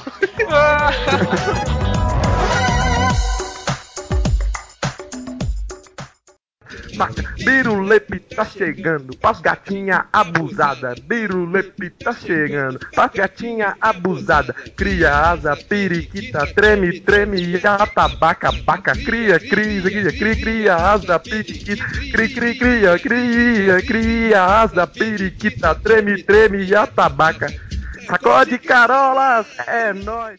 Birulepe tá chegando, pras gatinha abusada. Birulepe tá chegando, pras gatinha abusada. Cria asa, periquita, treme, treme, atabaca, baca. Cria, cria asa, periquita. Cria asa, periquita, treme, treme, atabaca. Sacode carolas, é nóis.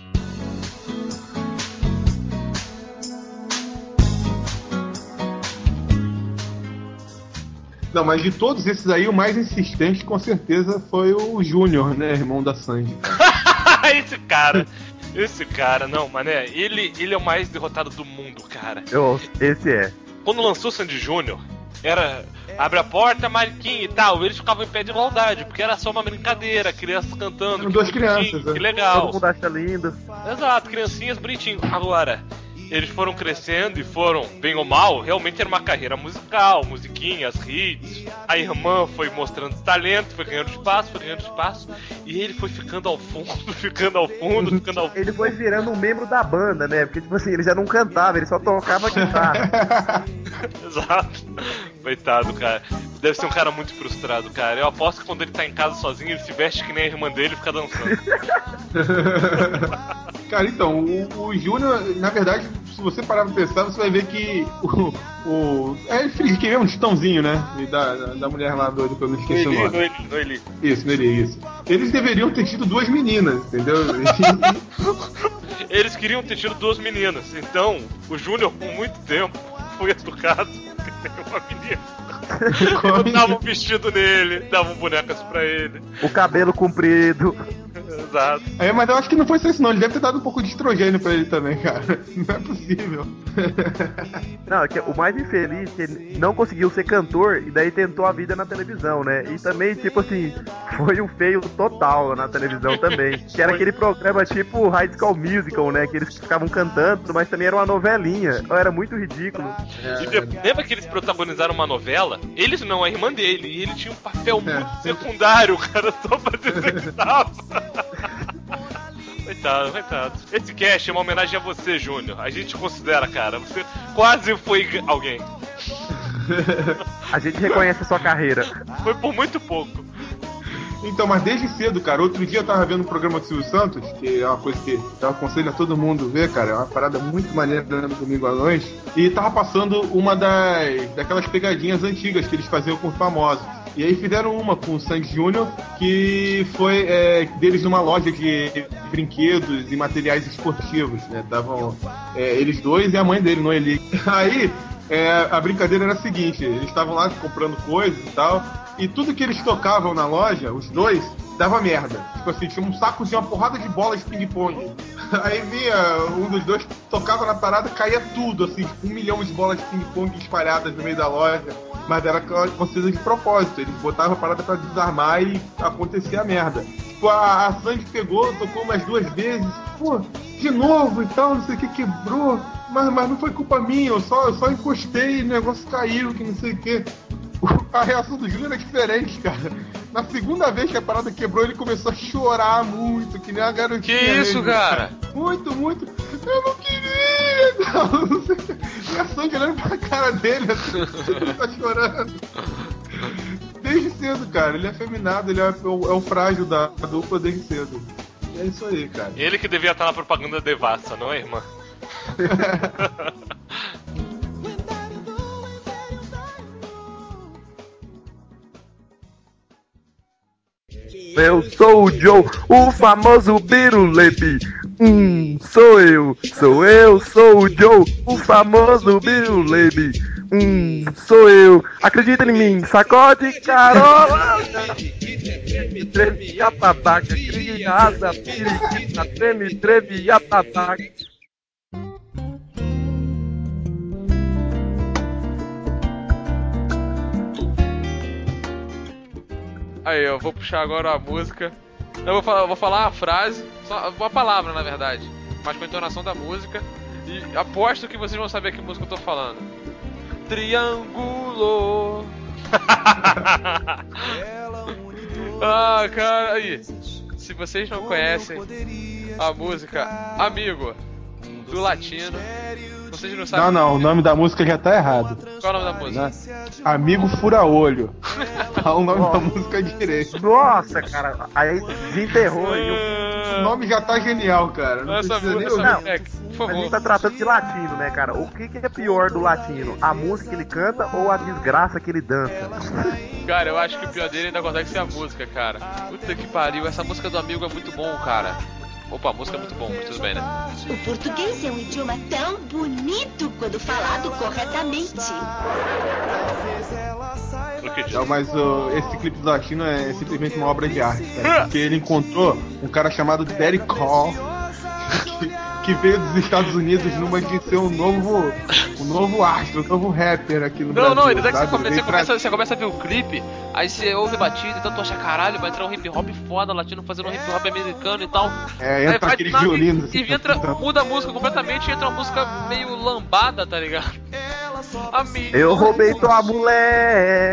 Não, mas de todos esses aí, o mais insistente com certeza foi o Júnior, né, irmão da Sandy. Esse cara, não, mané, ele é o mais derrotado do mundo, cara. Esse é. Quando lançou Sandy Júnior, era abre a porta, Mariquinha e tal, eles ficavam em pé de igualdade, porque era só uma brincadeira, crianças cantando. Eram duas crianças, que legal. Todo mundo acha lindo. Exato, criancinhas bonitinho. Agora, eles foram crescendo e foram, bem ou mal, realmente era uma carreira musical, musiquinhas, hits. A irmã foi mostrando talento, foi ganhando espaço, e ele foi ficando ao fundo. Ele foi virando um membro da banda, né? Porque, tipo assim, ele já não cantava, ele só tocava guitarra. Exato. Coitado, cara. Deve ser um cara muito frustrado, cara. Eu aposto que quando ele tá em casa sozinho, ele se veste que nem a irmã dele e fica dançando. Cara, então, o Júnior, na verdade, se você parar pra pensar, você vai ver que é filho de quem mesmo? Titãozinho, né? E da mulher lá doida, que eu não esqueci o nome. Noeli. Isso. Eles deveriam ter tido duas meninas, entendeu? Eles queriam ter tido duas meninas. Então, o Júnior, por muito tempo, foi educado que tem uma menina. Davam um vestido nele, davam bonecas pra ele. O cabelo comprido. Exato. Mas eu acho que não foi só isso não, ele deve ter dado um pouco de estrogênio pra ele também, cara. Não é possível. Não, que o mais infeliz é que ele não conseguiu ser cantor e daí tentou a vida na televisão, né? E também, tipo assim, foi um feio total na televisão também. Que era aquele programa tipo High School Musical, né? Que eles ficavam cantando, mas também era uma novelinha. Era muito ridículo. Lembra que eles protagonizaram uma novela? Eles não, a irmã dele. E ele tinha um papel muito secundário, cara, só pra dizer que tava. Coitado. Esse cast é uma homenagem a você, Júnior. A gente considera, cara. Você quase foi alguém. A gente reconhece a sua carreira. Foi por muito pouco. Então, mas desde cedo, cara, outro dia eu tava vendo um programa do Silvio Santos, que é uma coisa que eu aconselho a todo mundo ver, cara, é uma parada muito maneira no domingo à noite, e tava passando uma daquelas pegadinhas antigas que eles faziam com os famosos. E aí fizeram uma com o Sandy Júnior, que foi deles numa loja de brinquedos e materiais esportivos, né? Estavam eles dois e a mãe dele, Noeli. Aí a brincadeira era a seguinte, eles estavam lá comprando coisas e tal, e tudo que eles tocavam na loja, os dois, dava merda. Tipo assim, tinha um saco de uma porrada de bolas de ping-pong. Aí vinha um dos dois, tocava na parada, caía tudo, assim, tipo, 1 milhão de bolas de ping-pong espalhadas no meio da loja. Mas era coisa de propósito, eles botavam a parada pra desarmar e acontecia a merda. Tipo, a Sandy pegou, tocou umas 2 vezes, pô, de novo e tal, não sei o que, quebrou. Mas não foi culpa minha, eu só encostei e o negócio caiu, que não sei o que. A reação do Júnior é diferente, cara. Na segunda vez que a parada quebrou, ele começou a chorar muito, que nem uma garotinha. Que isso, mesmo, cara? Muito. Eu não queria! Não sei o quê. E a Sandy olhando pra cara dele, assim, ele tá chorando. Desde cedo, cara. Ele é afeminado, ele é o frágil da dupla desde cedo. É isso aí, cara. Ele que devia estar na propaganda Devassa, não é, irmã? Eu sou o Joe, o famoso Biruleibe. Sou eu, sou o Joe, o famoso Biruleibe. Sou eu, acredita em mim, sacode Carola. Treme a babaca, criança, periquita, treme a babaca. Aí, eu vou puxar agora a música. Eu vou falar a frase, só uma palavra na verdade, mas com a entonação da música. E aposto que vocês vão saber que música eu tô falando. Triângulo. Ah, cara, aí. Se vocês não conhecem a música Amigo do Latino, vocês não sabem. Não, o nome da música já tá errado. Qual é o nome da música? Amigo Fura-Olho. Fala o nome da música direito. Nossa, cara, aí desenterrou aí. O nome já tá genial, cara. Não Essa precisa nem música, ouvir. por A gente favor. tá tratando de latino, né, cara? O que é pior do latino? A música que ele canta ou a desgraça que ele dança? Cara, eu acho que o pior dele ainda consegue ser a música, cara. Puta que pariu, essa música do Amigo é muito bom, cara. Opa, a música é muito bom, mas tudo bem, né? O português é um idioma tão bonito quando falado corretamente. Não, mas esse clipe do Latino é simplesmente uma obra de arte, cara. Porque ele encontrou um cara chamado Daddy Call, que veio dos Estados Unidos numa de ser um novo astro, um novo rapper aqui no Brasil. Não, ele daqui sabe? você começa a ver o clipe, aí você ouve a batida, então tu acha caralho, vai entrar um hip hop foda, latino fazendo um hip hop americano e tal. Entra aquele violino assim, e muda a música completamente e entra uma música meio lambada, tá ligado? Amigo. Eu roubei tua mulher.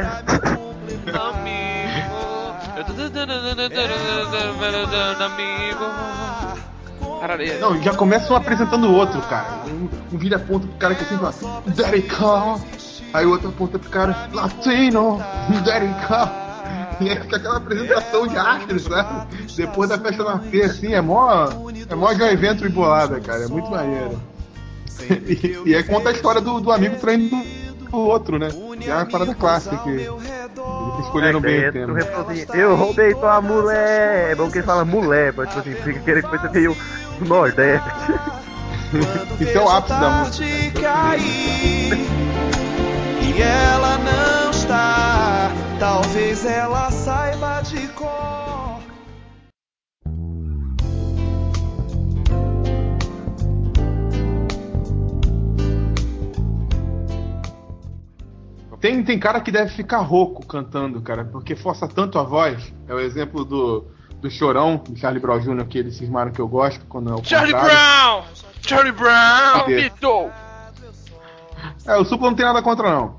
Amigo. Caralho. Não, já começa um apresentando o outro, cara. Um vira ponta pro cara que assim fala Daddy Call. Aí o outro aponta pro cara Latino, Daddy Call. E aí fica aquela apresentação de astros, sabe? Depois da festa na feira, assim, é mó já evento embolada, cara. É muito maneiro. E aí conta a história do amigo traindo do outro, né? Que é uma parada clássica que eles escolheram bem o tema. Eu roubei tua mulher. É bom que ele fala mulher, mas tipo assim, fica aquele coisa meio do Nordeste. Isso é o ápice da música. E ela não está, talvez ela saiba de cor. Tem cara que deve ficar rouco cantando, cara, porque força tanto a voz. É o exemplo do Chorão, do Charlie Brown Jr., que eles cismaram que eu gosto, quando é o Charlie contrário. Brown, Vitor. O Supla não tem nada contra, não.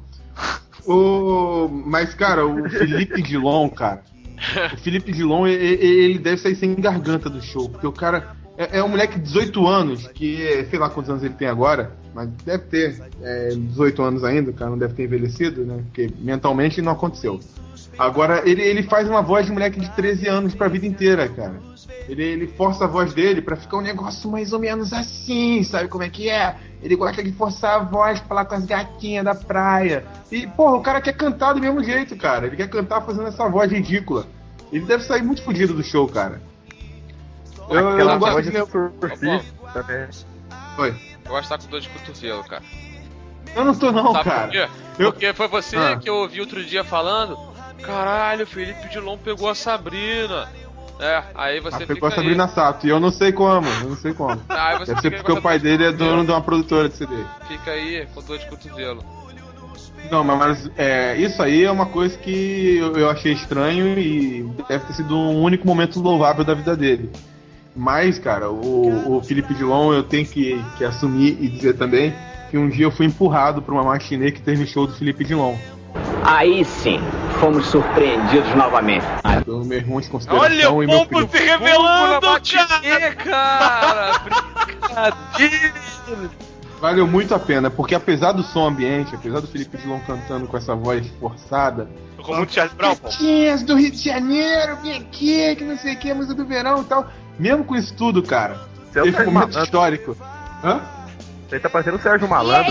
Mas, cara, o Felipe Dilon, cara. O Felipe Dilon, ele deve sair sem garganta do show, porque o cara é um moleque de 18 anos, que sei lá quantos anos ele tem agora, mas deve ter 18 anos ainda, o cara não deve ter envelhecido, né? Porque mentalmente não aconteceu. Agora, ele faz uma voz de moleque de 13 anos pra vida inteira, cara. Ele força a voz dele pra ficar um negócio mais ou menos assim, sabe como é que é? Ele gosta de forçar a voz, falar com as gatinhas da praia. E, porra, o cara quer cantar do mesmo jeito, cara. Ele quer cantar fazendo essa voz ridícula. Ele deve sair muito fodido do show, cara. Eu não gosto de também. Oi. Eu gosto de estar com dor de cotovelo, cara. Eu não tô não, sabe cara. Por quê? Porque foi você que eu ouvi outro dia falando. Caralho, o Felipe Dilon pegou a Sabrina. Aí você pegou a Sabrina Sato, e eu não sei como. Deve ser porque o pai dele é dono de uma produtora de CD. Fica aí com dor de cotovelo. Não, mas isso aí é uma coisa que eu achei estranho e deve ter sido um único momento louvável da vida dele. Mas, cara, o Felipe Dilon, eu tenho que assumir e dizer também que um dia eu fui empurrado pra uma matinê que teve show do Felipe Dilon. Aí sim, fomos surpreendidos novamente. Pelo meu irmão de consideração. Olha o pombo se revelando, cara! Brincadeira! Valeu muito a pena, porque apesar do som ambiente, apesar do Felipe Dilon cantando com essa voz forçada, como o Charlie Brown, pô. do Rio de Janeiro, vem aqui, que não sei o que, música do verão e tal. Mesmo com isso tudo, cara, teve um momento histórico. Hã? Ele tá parecendo o Sérgio Malandro.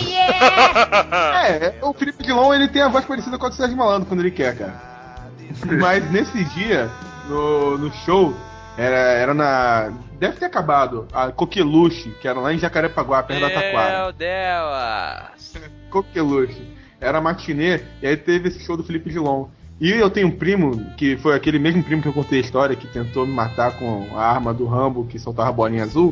O Felipe Dilon, ele tem a voz parecida com a do Sérgio Malandro quando ele quer, cara. Mas nesse dia, no show. Era na. Deve ter acabado. A Coqueluche, que era lá em Jacarepaguá, perto da Taquara. Meu Deus! Coqueluche. Era matinê, e aí teve esse show do Felipe Dilon. E eu tenho um primo, que foi aquele mesmo primo que eu contei a história, que tentou me matar com a arma do Rambo, que soltava bolinha azul.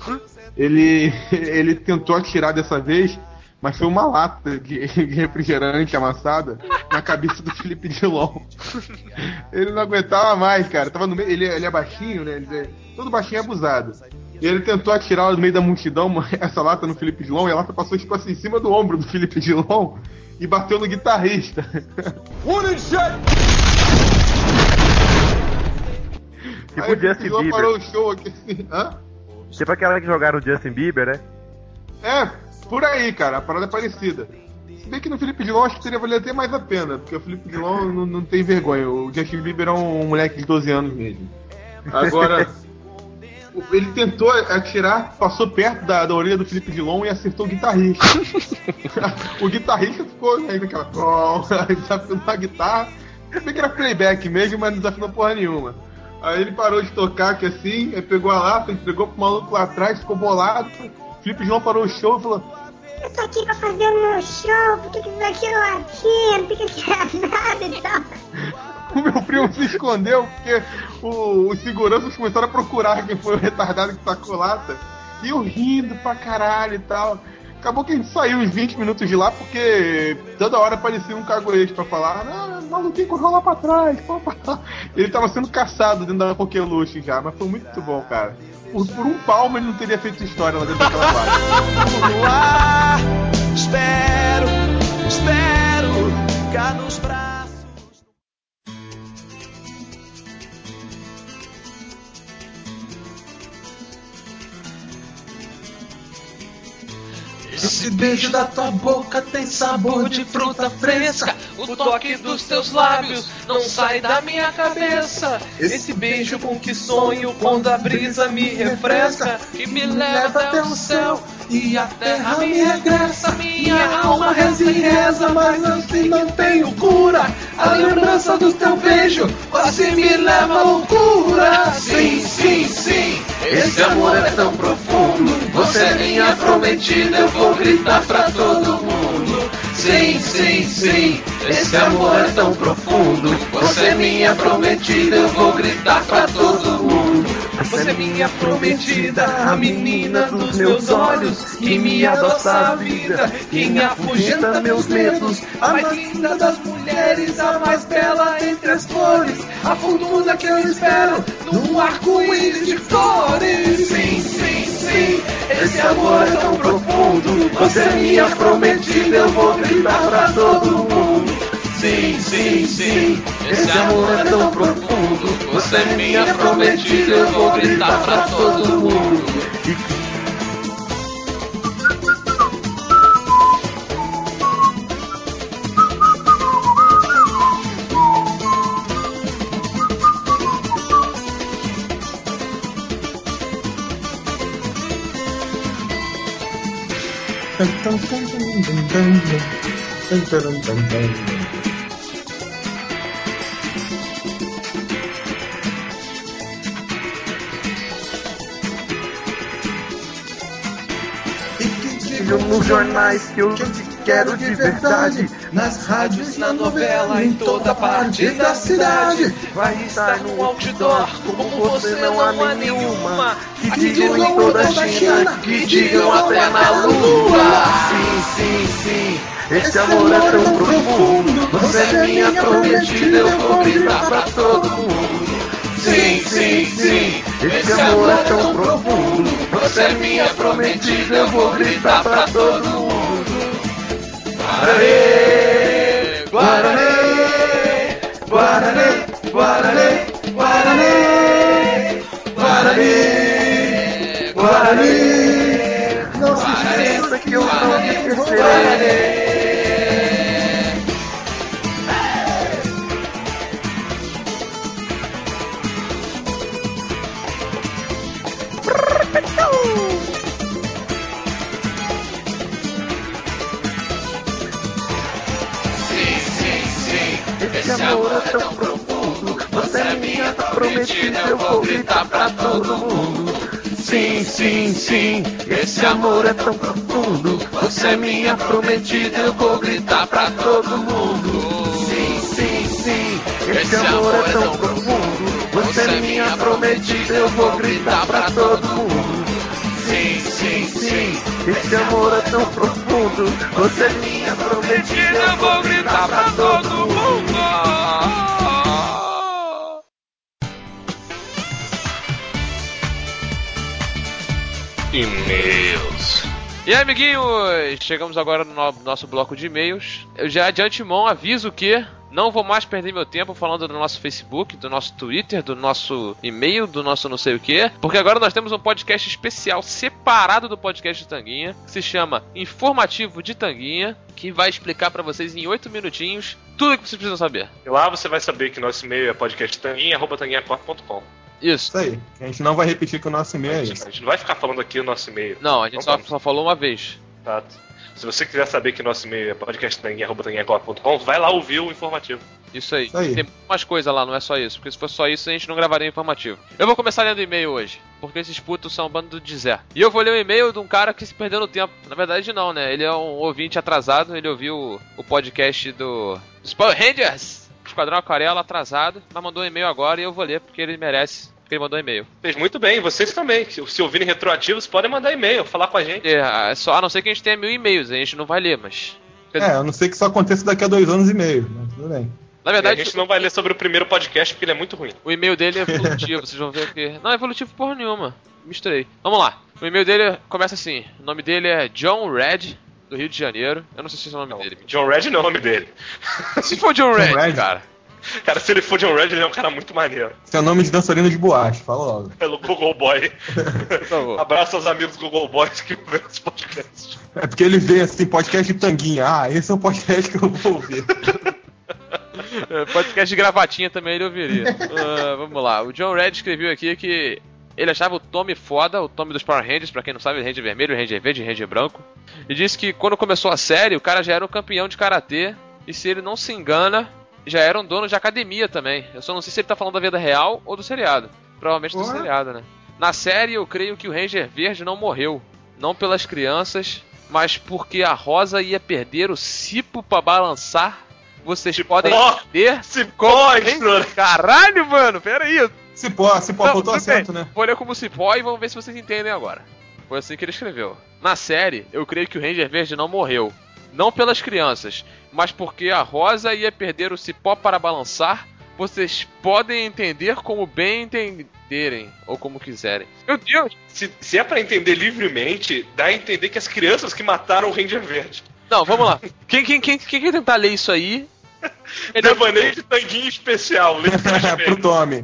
Ele tentou atirar dessa vez, mas foi uma lata de refrigerante amassada na cabeça do Felipe Dilon. Ele não aguentava mais, cara. Tava no meio, ele é baixinho, né? Todo baixinho é abusado. E ele tentou atirar no meio da multidão essa lata no Felipe Dilon, e a lata passou tipo assim, em cima do ombro do Felipe Dilon e bateu no guitarrista. Tipo o Justin Bieber. Parou o show aqui assim. Hã? Tipo aquela que jogaram o Justin Bieber, né? É, por aí, cara, a parada é parecida. Se bem que no Felipe Dilon acho que teria valido até mais a pena, porque o Felipe Dilon não tem vergonha. O Justin Bieber é um moleque de 12 anos mesmo. Agora, ele tentou atirar, passou perto da orelha do Felipe Dilon e acertou o guitarrista. O guitarrista ficou aí naquela desafinou a guitarra. Se bem que era playback mesmo, mas não desafinou porra nenhuma. Aí ele parou de tocar aqui assim, aí pegou a lata, entregou pro maluco lá atrás, ficou bolado. Felipe Dilon parou o show e falou: eu tô aqui pra fazer o meu show, porque isso aqui não aqui, não tem que tirar nada e tal. O meu primo se escondeu porque os seguranças começaram a procurar quem foi o retardado que tacou lata. E eu rindo pra caralho e tal. Acabou que a gente saiu uns 20 minutos de lá porque toda hora aparecia um cagoete pra falar: não, o maluquinho correu lá pra trás. Ele tava sendo caçado dentro da Coqueluche já, mas foi muito bom, cara. Por um palmo ele não teria feito história lá dentro daquela quadra. No ar, espero, cá nos braços. Esse beijo da tua boca tem sabor de fruta fresca. O toque dos teus lábios não sai da minha cabeça. Esse beijo com que sonho quando a brisa me refresca, que me leva até o céu e a terra me regressa. Minha alma reza e reza, mas assim não tenho cura. A lembrança do teu beijo quase me leva à loucura. Sim, sim, sim, esse amor é tão profundo. Você é minha prometida, eu vou gritar pra todo mundo. Sim, sim, sim, esse amor é tão profundo. Você é minha prometida, eu vou gritar pra todo mundo. Você é minha prometida, a menina dos meus olhos, que me adoça a vida, que me afugenta meus medos. A mais linda das mulheres, a mais bela entre as flores, a fortuna que eu espero num arco-íris de flores. Sim, sim, sim, esse amor é tão profundo. Você é minha prometida, eu vou gritar pra todo mundo. Sim, sim, sim, esse amor é tão profundo. Você é minha prometida, eu vou gritar pra todo mundo. Nos jornais que eu te quero de verdade, nas rádios, na novela, em toda parte da cidade. Vai estar num outdoor como você não há nenhuma. Que digam em toda a China, que digam até na Lua. Sim, sim, sim, esse amor é tão profundo. Você é minha prometida, eu vou gritar pra todo mundo. Sim, sim, sim, esse amor é tão profundo. Você é minha prometida, eu vou gritar pra todo mundo. Guarané, Guarané, Guarané, Guarané, Guarané, Guarané, Guarané. Não se esqueça que eu não me esquecerei. Esse amor é tão profundo. Você é minha prometida eu vou gritar pra todo mundo. Sim, sim, sim, esse amor é tão profundo. Você é minha prometida, eu vou gritar pra todo mundo. Sim, sim, sim, esse amor é tão profundo. Você é minha prometida, eu vou gritar pra todo mundo. Sim, sim, sim, esse amor é tão profundo. Você é minha prometida, eu vou gritar pra todo mundo. E-mails. E aí, amiguinhos, chegamos agora no nosso bloco de e-mails. Eu já de antemão aviso que não vou mais perder meu tempo falando do nosso Facebook, do nosso Twitter, do nosso e-mail, do nosso não sei o que, porque agora nós temos um podcast especial separado do podcast de Tanguinha, que se chama Informativo de Tanguinha, que vai explicar pra vocês em 8 minutinhos tudo o que vocês precisam saber. E lá você vai saber que nosso e-mail é podcasttanguinha@tanguinhacorp.com. Isso aí. A gente não vai repetir que o nosso e-mail é isso. A gente não vai ficar falando aqui o nosso e-mail. Não, a gente só falou uma vez. Tá. Se você quiser saber que nosso e-mail é podcasttanguinha@tanguinhacorp.com, vai lá ouvir o informativo. Isso aí. Tem mais coisa lá, não é só isso. Porque se fosse só isso, a gente não gravaria informativo. Eu vou começar lendo e-mail hoje, porque esses putos são um bando de Zé. E eu vou ler um e-mail de um cara que se perdeu no tempo. Na verdade, não, né? Ele é um ouvinte atrasado, ele ouviu o podcast dos Power Rangers, Esquadrão Aquarela, atrasado, mas mandou um e-mail agora e eu vou ler, porque ele merece. Porque ele mandou um e-mail. Fez muito bem, vocês também. Se ouvirem retroativos, podem mandar e-mail, falar com a gente. Só, a não ser que a gente tenha 1000 e-mails, a gente não vai ler, mas... a não ser que isso aconteça daqui a 2 anos e meio, mas tudo bem. Na verdade, a gente não vai ler sobre o primeiro podcast porque ele é muito ruim. O e-mail dele é evolutivo, vocês vão ver aqui. Não, é evolutivo porra nenhuma. Misturei. Vamos lá. O e-mail dele começa assim. O nome dele é John Red, do Rio de Janeiro. Eu não sei se é o nome dele. John Red não é o nome dele. Se for John Red, cara. Cara, se ele for John Red, ele é um cara muito maneiro. Esse é o nome de dançarino de boate, fala logo. Pelo Google Boy. Abraço aos amigos Google Boys que vê esse podcast. É porque ele vê assim, podcast de Tanguinha. Ah, esse é o podcast que eu vou ouvir. Podcast de gravatinha também ele ouviria. Vamos lá. O John Red escreveu aqui que ele achava o Tommy foda, o Tommy dos Power Rangers, pra quem não sabe, Ranger vermelho, Ranger verde, Ranger branco. E disse que quando começou a série, o cara já era um campeão de karatê. E se ele não se engana, já era um dono de academia também. Eu só não sei se ele tá falando da vida real ou do seriado. Provavelmente do seriado, né? Na série, eu creio que o Ranger verde não morreu. Não pelas crianças, mas porque a Rosa ia perder o cipo pra balançar. Vocês podem entender. Cipó, caralho, mano, pera aí. Cipó faltou acento, né? Vou ler como cipó e vamos ver se vocês entendem agora. Foi assim que ele escreveu. Na série, eu creio que o Ranger verde não morreu. Não pelas crianças, mas porque a Rosa ia perder o cipó para balançar. Vocês podem entender como bem entenderem, ou como quiserem. Meu Deus! Se é pra entender livremente, dá a entender que as crianças que mataram o Ranger Verde. Não, vamos lá. Quem quer tentar ler isso aí? Devaneio de Tanguinha especial. Pro Tommy.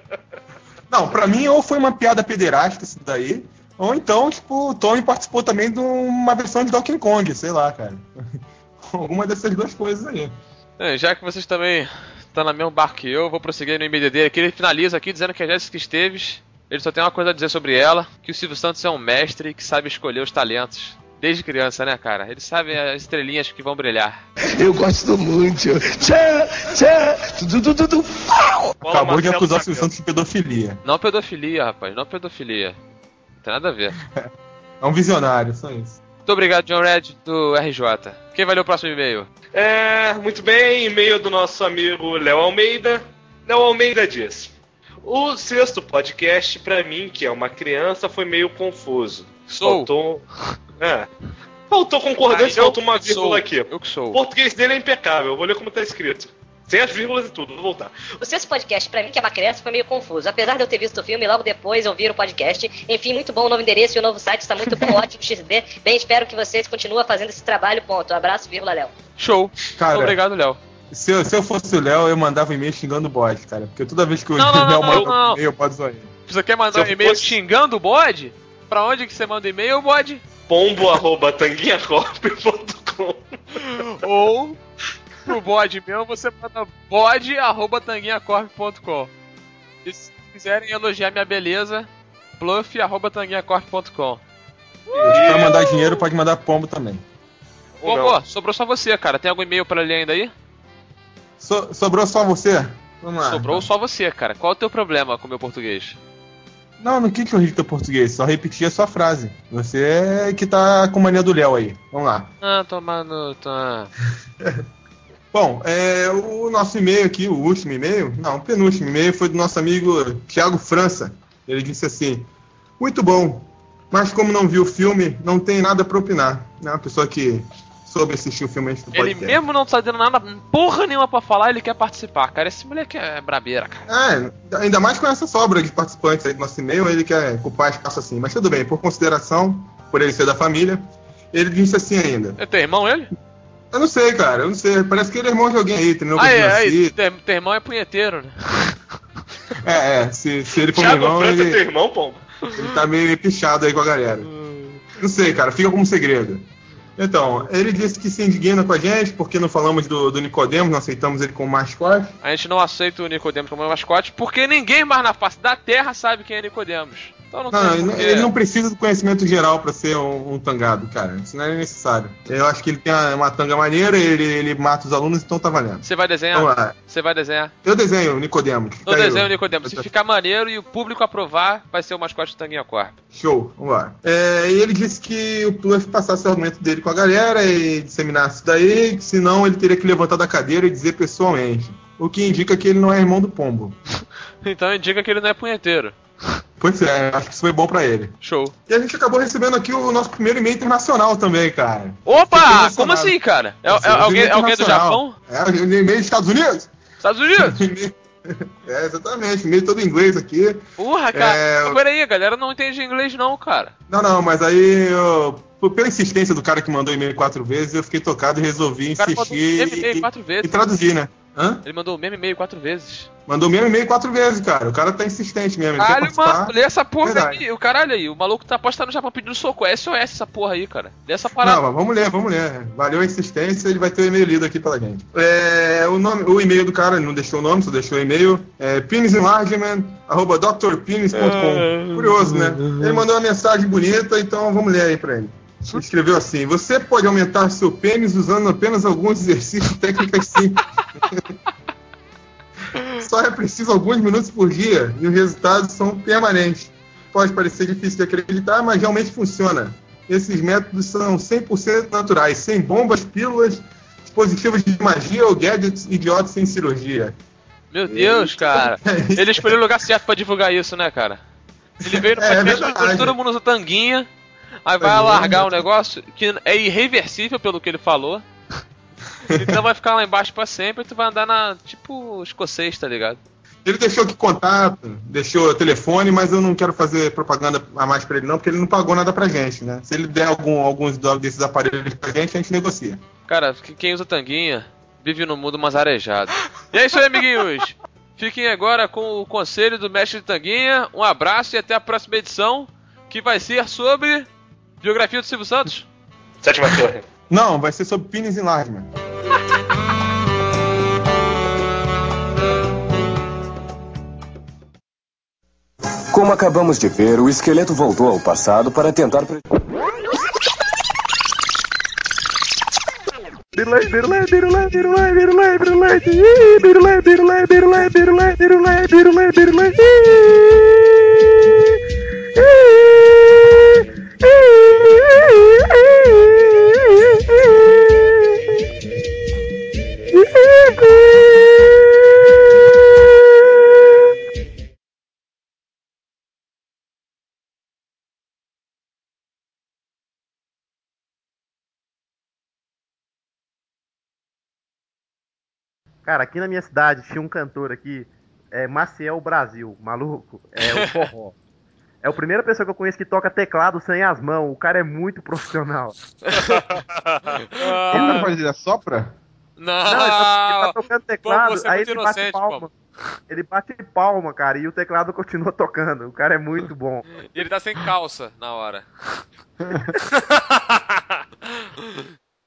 Não, pra mim ou foi uma piada pederástica isso daí, ou então, tipo, o Tommy participou também de uma versão de Donkey Kong, sei lá, cara. Alguma dessas duas coisas aí. Já que vocês também estão no mesmo barco que eu, vou prosseguir no e-mail dele. Aqui ele finaliza aqui dizendo que a Jéssica Esteves, ele só tem uma coisa a dizer sobre ela, que o Silvio Santos é um mestre que sabe escolher os talentos. Desde criança, né, cara? Ele sabe as estrelinhas que vão brilhar. Eu gosto muito. Acabou de acusar o Silvio Santos de pedofilia. Não pedofilia, rapaz. Não pedofilia. Não tem nada a ver. É um visionário, só isso. Muito obrigado, John Red, do RJ. Quem vai ler o próximo e-mail? Muito bem. E-mail do nosso amigo Léo Almeida. Léo Almeida diz: o sexto podcast, pra mim, que é uma criança, foi meio confuso. Faltou concordância, faltou uma vírgula aqui. Eu que sou. O português dele é impecável, eu vou ler como tá escrito. Sem as vírgulas e tudo, vou voltar. O sexto podcast, pra mim, que é uma criança, foi meio confuso. Apesar de eu ter visto o filme, logo depois ouvir o podcast. Enfim, muito bom o novo endereço e o novo site está muito bom, ótimo XD. Bem, espero que vocês continuem fazendo esse trabalho, ponto. Abraço, Léo. Show. Cara, obrigado, Léo. Se eu fosse o Léo, eu mandava e-mail xingando o bode, cara. Porque toda vez que o Léo manda um e-mail, pode zoar ele. Você quer mandar um e-mail xingando o bode? Pra onde que você manda e-mail, bode? pombo@tanguinhacorp.com Ou pro bode mesmo, você manda bode@tanguinhacorp.com. E se quiserem elogiar minha beleza, bluff@tanguinhacorp.com. Pra mandar dinheiro, pode mandar pombo também. Pombo, sobrou só você, cara. Tem algum e-mail pra ler ainda aí? Sobrou só você? Vamos lá. Sobrou só você, cara. Qual é o teu problema com o meu português? Não quis corrigir teu português, só repetir a sua frase. Você é que tá com mania do Léo aí. Vamos lá. Tomando. Bom, o nosso e-mail aqui, o último e-mail, não, o penúltimo e-mail foi do nosso amigo Thiago França. Ele disse assim: muito bom, mas como não viu o filme, não tem nada pra opinar. É uma pessoa que soube assistir o filme antes do podcast. Ele mesmo não tá dando nada, porra nenhuma pra falar, ele quer participar, cara. Esse moleque é brabeira, cara. Ainda mais com essa sobra de participantes aí do nosso e-mail, ele quer ocupar espaço assim. Mas tudo bem, por consideração, por ele ser da família, ele disse assim ainda. É teu irmão ele? Eu não sei, cara, eu não sei. Parece que ele é irmão de alguém aí, treinou com teu irmão é punheteiro, né? Se ele for Thiago meu irmão, França é teu irmão, pô? Ele tá meio pichado aí com a galera. Não sei, cara, fica como segredo. Então, ele disse que se indigna com a gente porque não falamos do Nicodemos, não aceitamos ele como mascote. A gente não aceita o Nicodemos como mascote porque ninguém mais na face da Terra sabe quem é Nicodemos. Então ele não precisa do conhecimento geral pra ser um tangado, cara. Isso não é necessário. Eu acho que ele tem uma tanga maneira, ele mata os alunos, então tá valendo. Você vai desenhar? Você vai desenhar? Eu desenho o Nicodemos. Eu desenho o Nicodemos. Se ficar maneiro e o público aprovar, vai ser o mascote do Tanguinha Corp. Show, vamos lá. E ele disse que o Pluff passasse o argumento dele com a galera e disseminasse isso daí, que senão ele teria que levantar da cadeira e dizer pessoalmente. O que indica que ele não é irmão do Pombo. Então indica que ele não é punheteiro. Pois é, acho que isso foi bom pra ele. Show. E a gente acabou recebendo aqui o nosso primeiro e-mail internacional também, cara. Opa! Como assim, cara? Alguém do Japão? É, o e-mail dos Estados Unidos? Estados Unidos? Exatamente, e-mail todo em inglês aqui. Porra, cara. Peraí, a galera não entende inglês não, cara. Não, mas aí pela insistência do cara que mandou e-mail 4 vezes, eu fiquei tocado e resolvi insistir e traduzir, né? Ele mandou o mesmo e-mail 4 vezes. Mandou o mesmo e-mail 4 vezes, cara. O cara tá insistente mesmo. Ele caralho, mano, lê essa porra aí. O caralho aí. O maluco tá postando no Japão pedindo socorro. É SOS essa porra aí, cara. Lê essa parada. Não, mas vamos ler. Valeu a insistência, ele vai ter o e-mail lido aqui pela gente. O e-mail do cara, ele não deixou o nome, só deixou o e-mail. penisenlargement@drpenis.com. Curioso, né? Ele mandou uma mensagem bonita, então vamos ler aí pra ele. Ele escreveu assim: você pode aumentar seu pênis usando apenas alguns exercícios técnicas simples. Só é preciso alguns minutos por dia e os resultados são permanentes. Pode parecer difícil de acreditar, mas realmente funciona. Esses métodos são 100% naturais, sem bombas, pílulas, dispositivos de magia ou gadgets idiotas sem cirurgia. Meu Deus, cara. Ele escolheu o lugar certo pra divulgar isso, né, cara? Ele veio no podcast onde todo mundo usa tanguinha. Aí vai largar um negócio que é irreversível pelo que ele falou. Então vai ficar lá embaixo pra sempre e tu vai andar na, tipo, escocês, tá ligado? Ele deixou aqui contato, deixou telefone, mas eu não quero fazer propaganda a mais pra ele não, porque ele não pagou nada pra gente, né? Se ele der alguns desses aparelhos pra gente, a gente negocia. Cara, quem usa tanguinha vive no mundo mais arejado. E é isso aí, amiguinhos. Fiquem agora com o conselho do mestre de tanguinha. Um abraço e até a próxima edição, que vai ser sobre biografia do Silvio Santos. Sétima Torre. Não, vai ser sobre Penis Enlargement. Como acabamos de ver, o esqueleto voltou ao passado para tentar... Cara, aqui na minha cidade tinha um cantor aqui, Maciel Brasil, maluco, o forró. É a primeira pessoa que eu conheço que toca teclado sem as mãos. O cara é muito profissional. Ele não faz ele sopra? Não, ele tá tocando teclado, Pô, aí ele bate palma. Ele bate palma, cara, e o teclado continua tocando. O cara é muito bom. E ele tá sem calça na hora.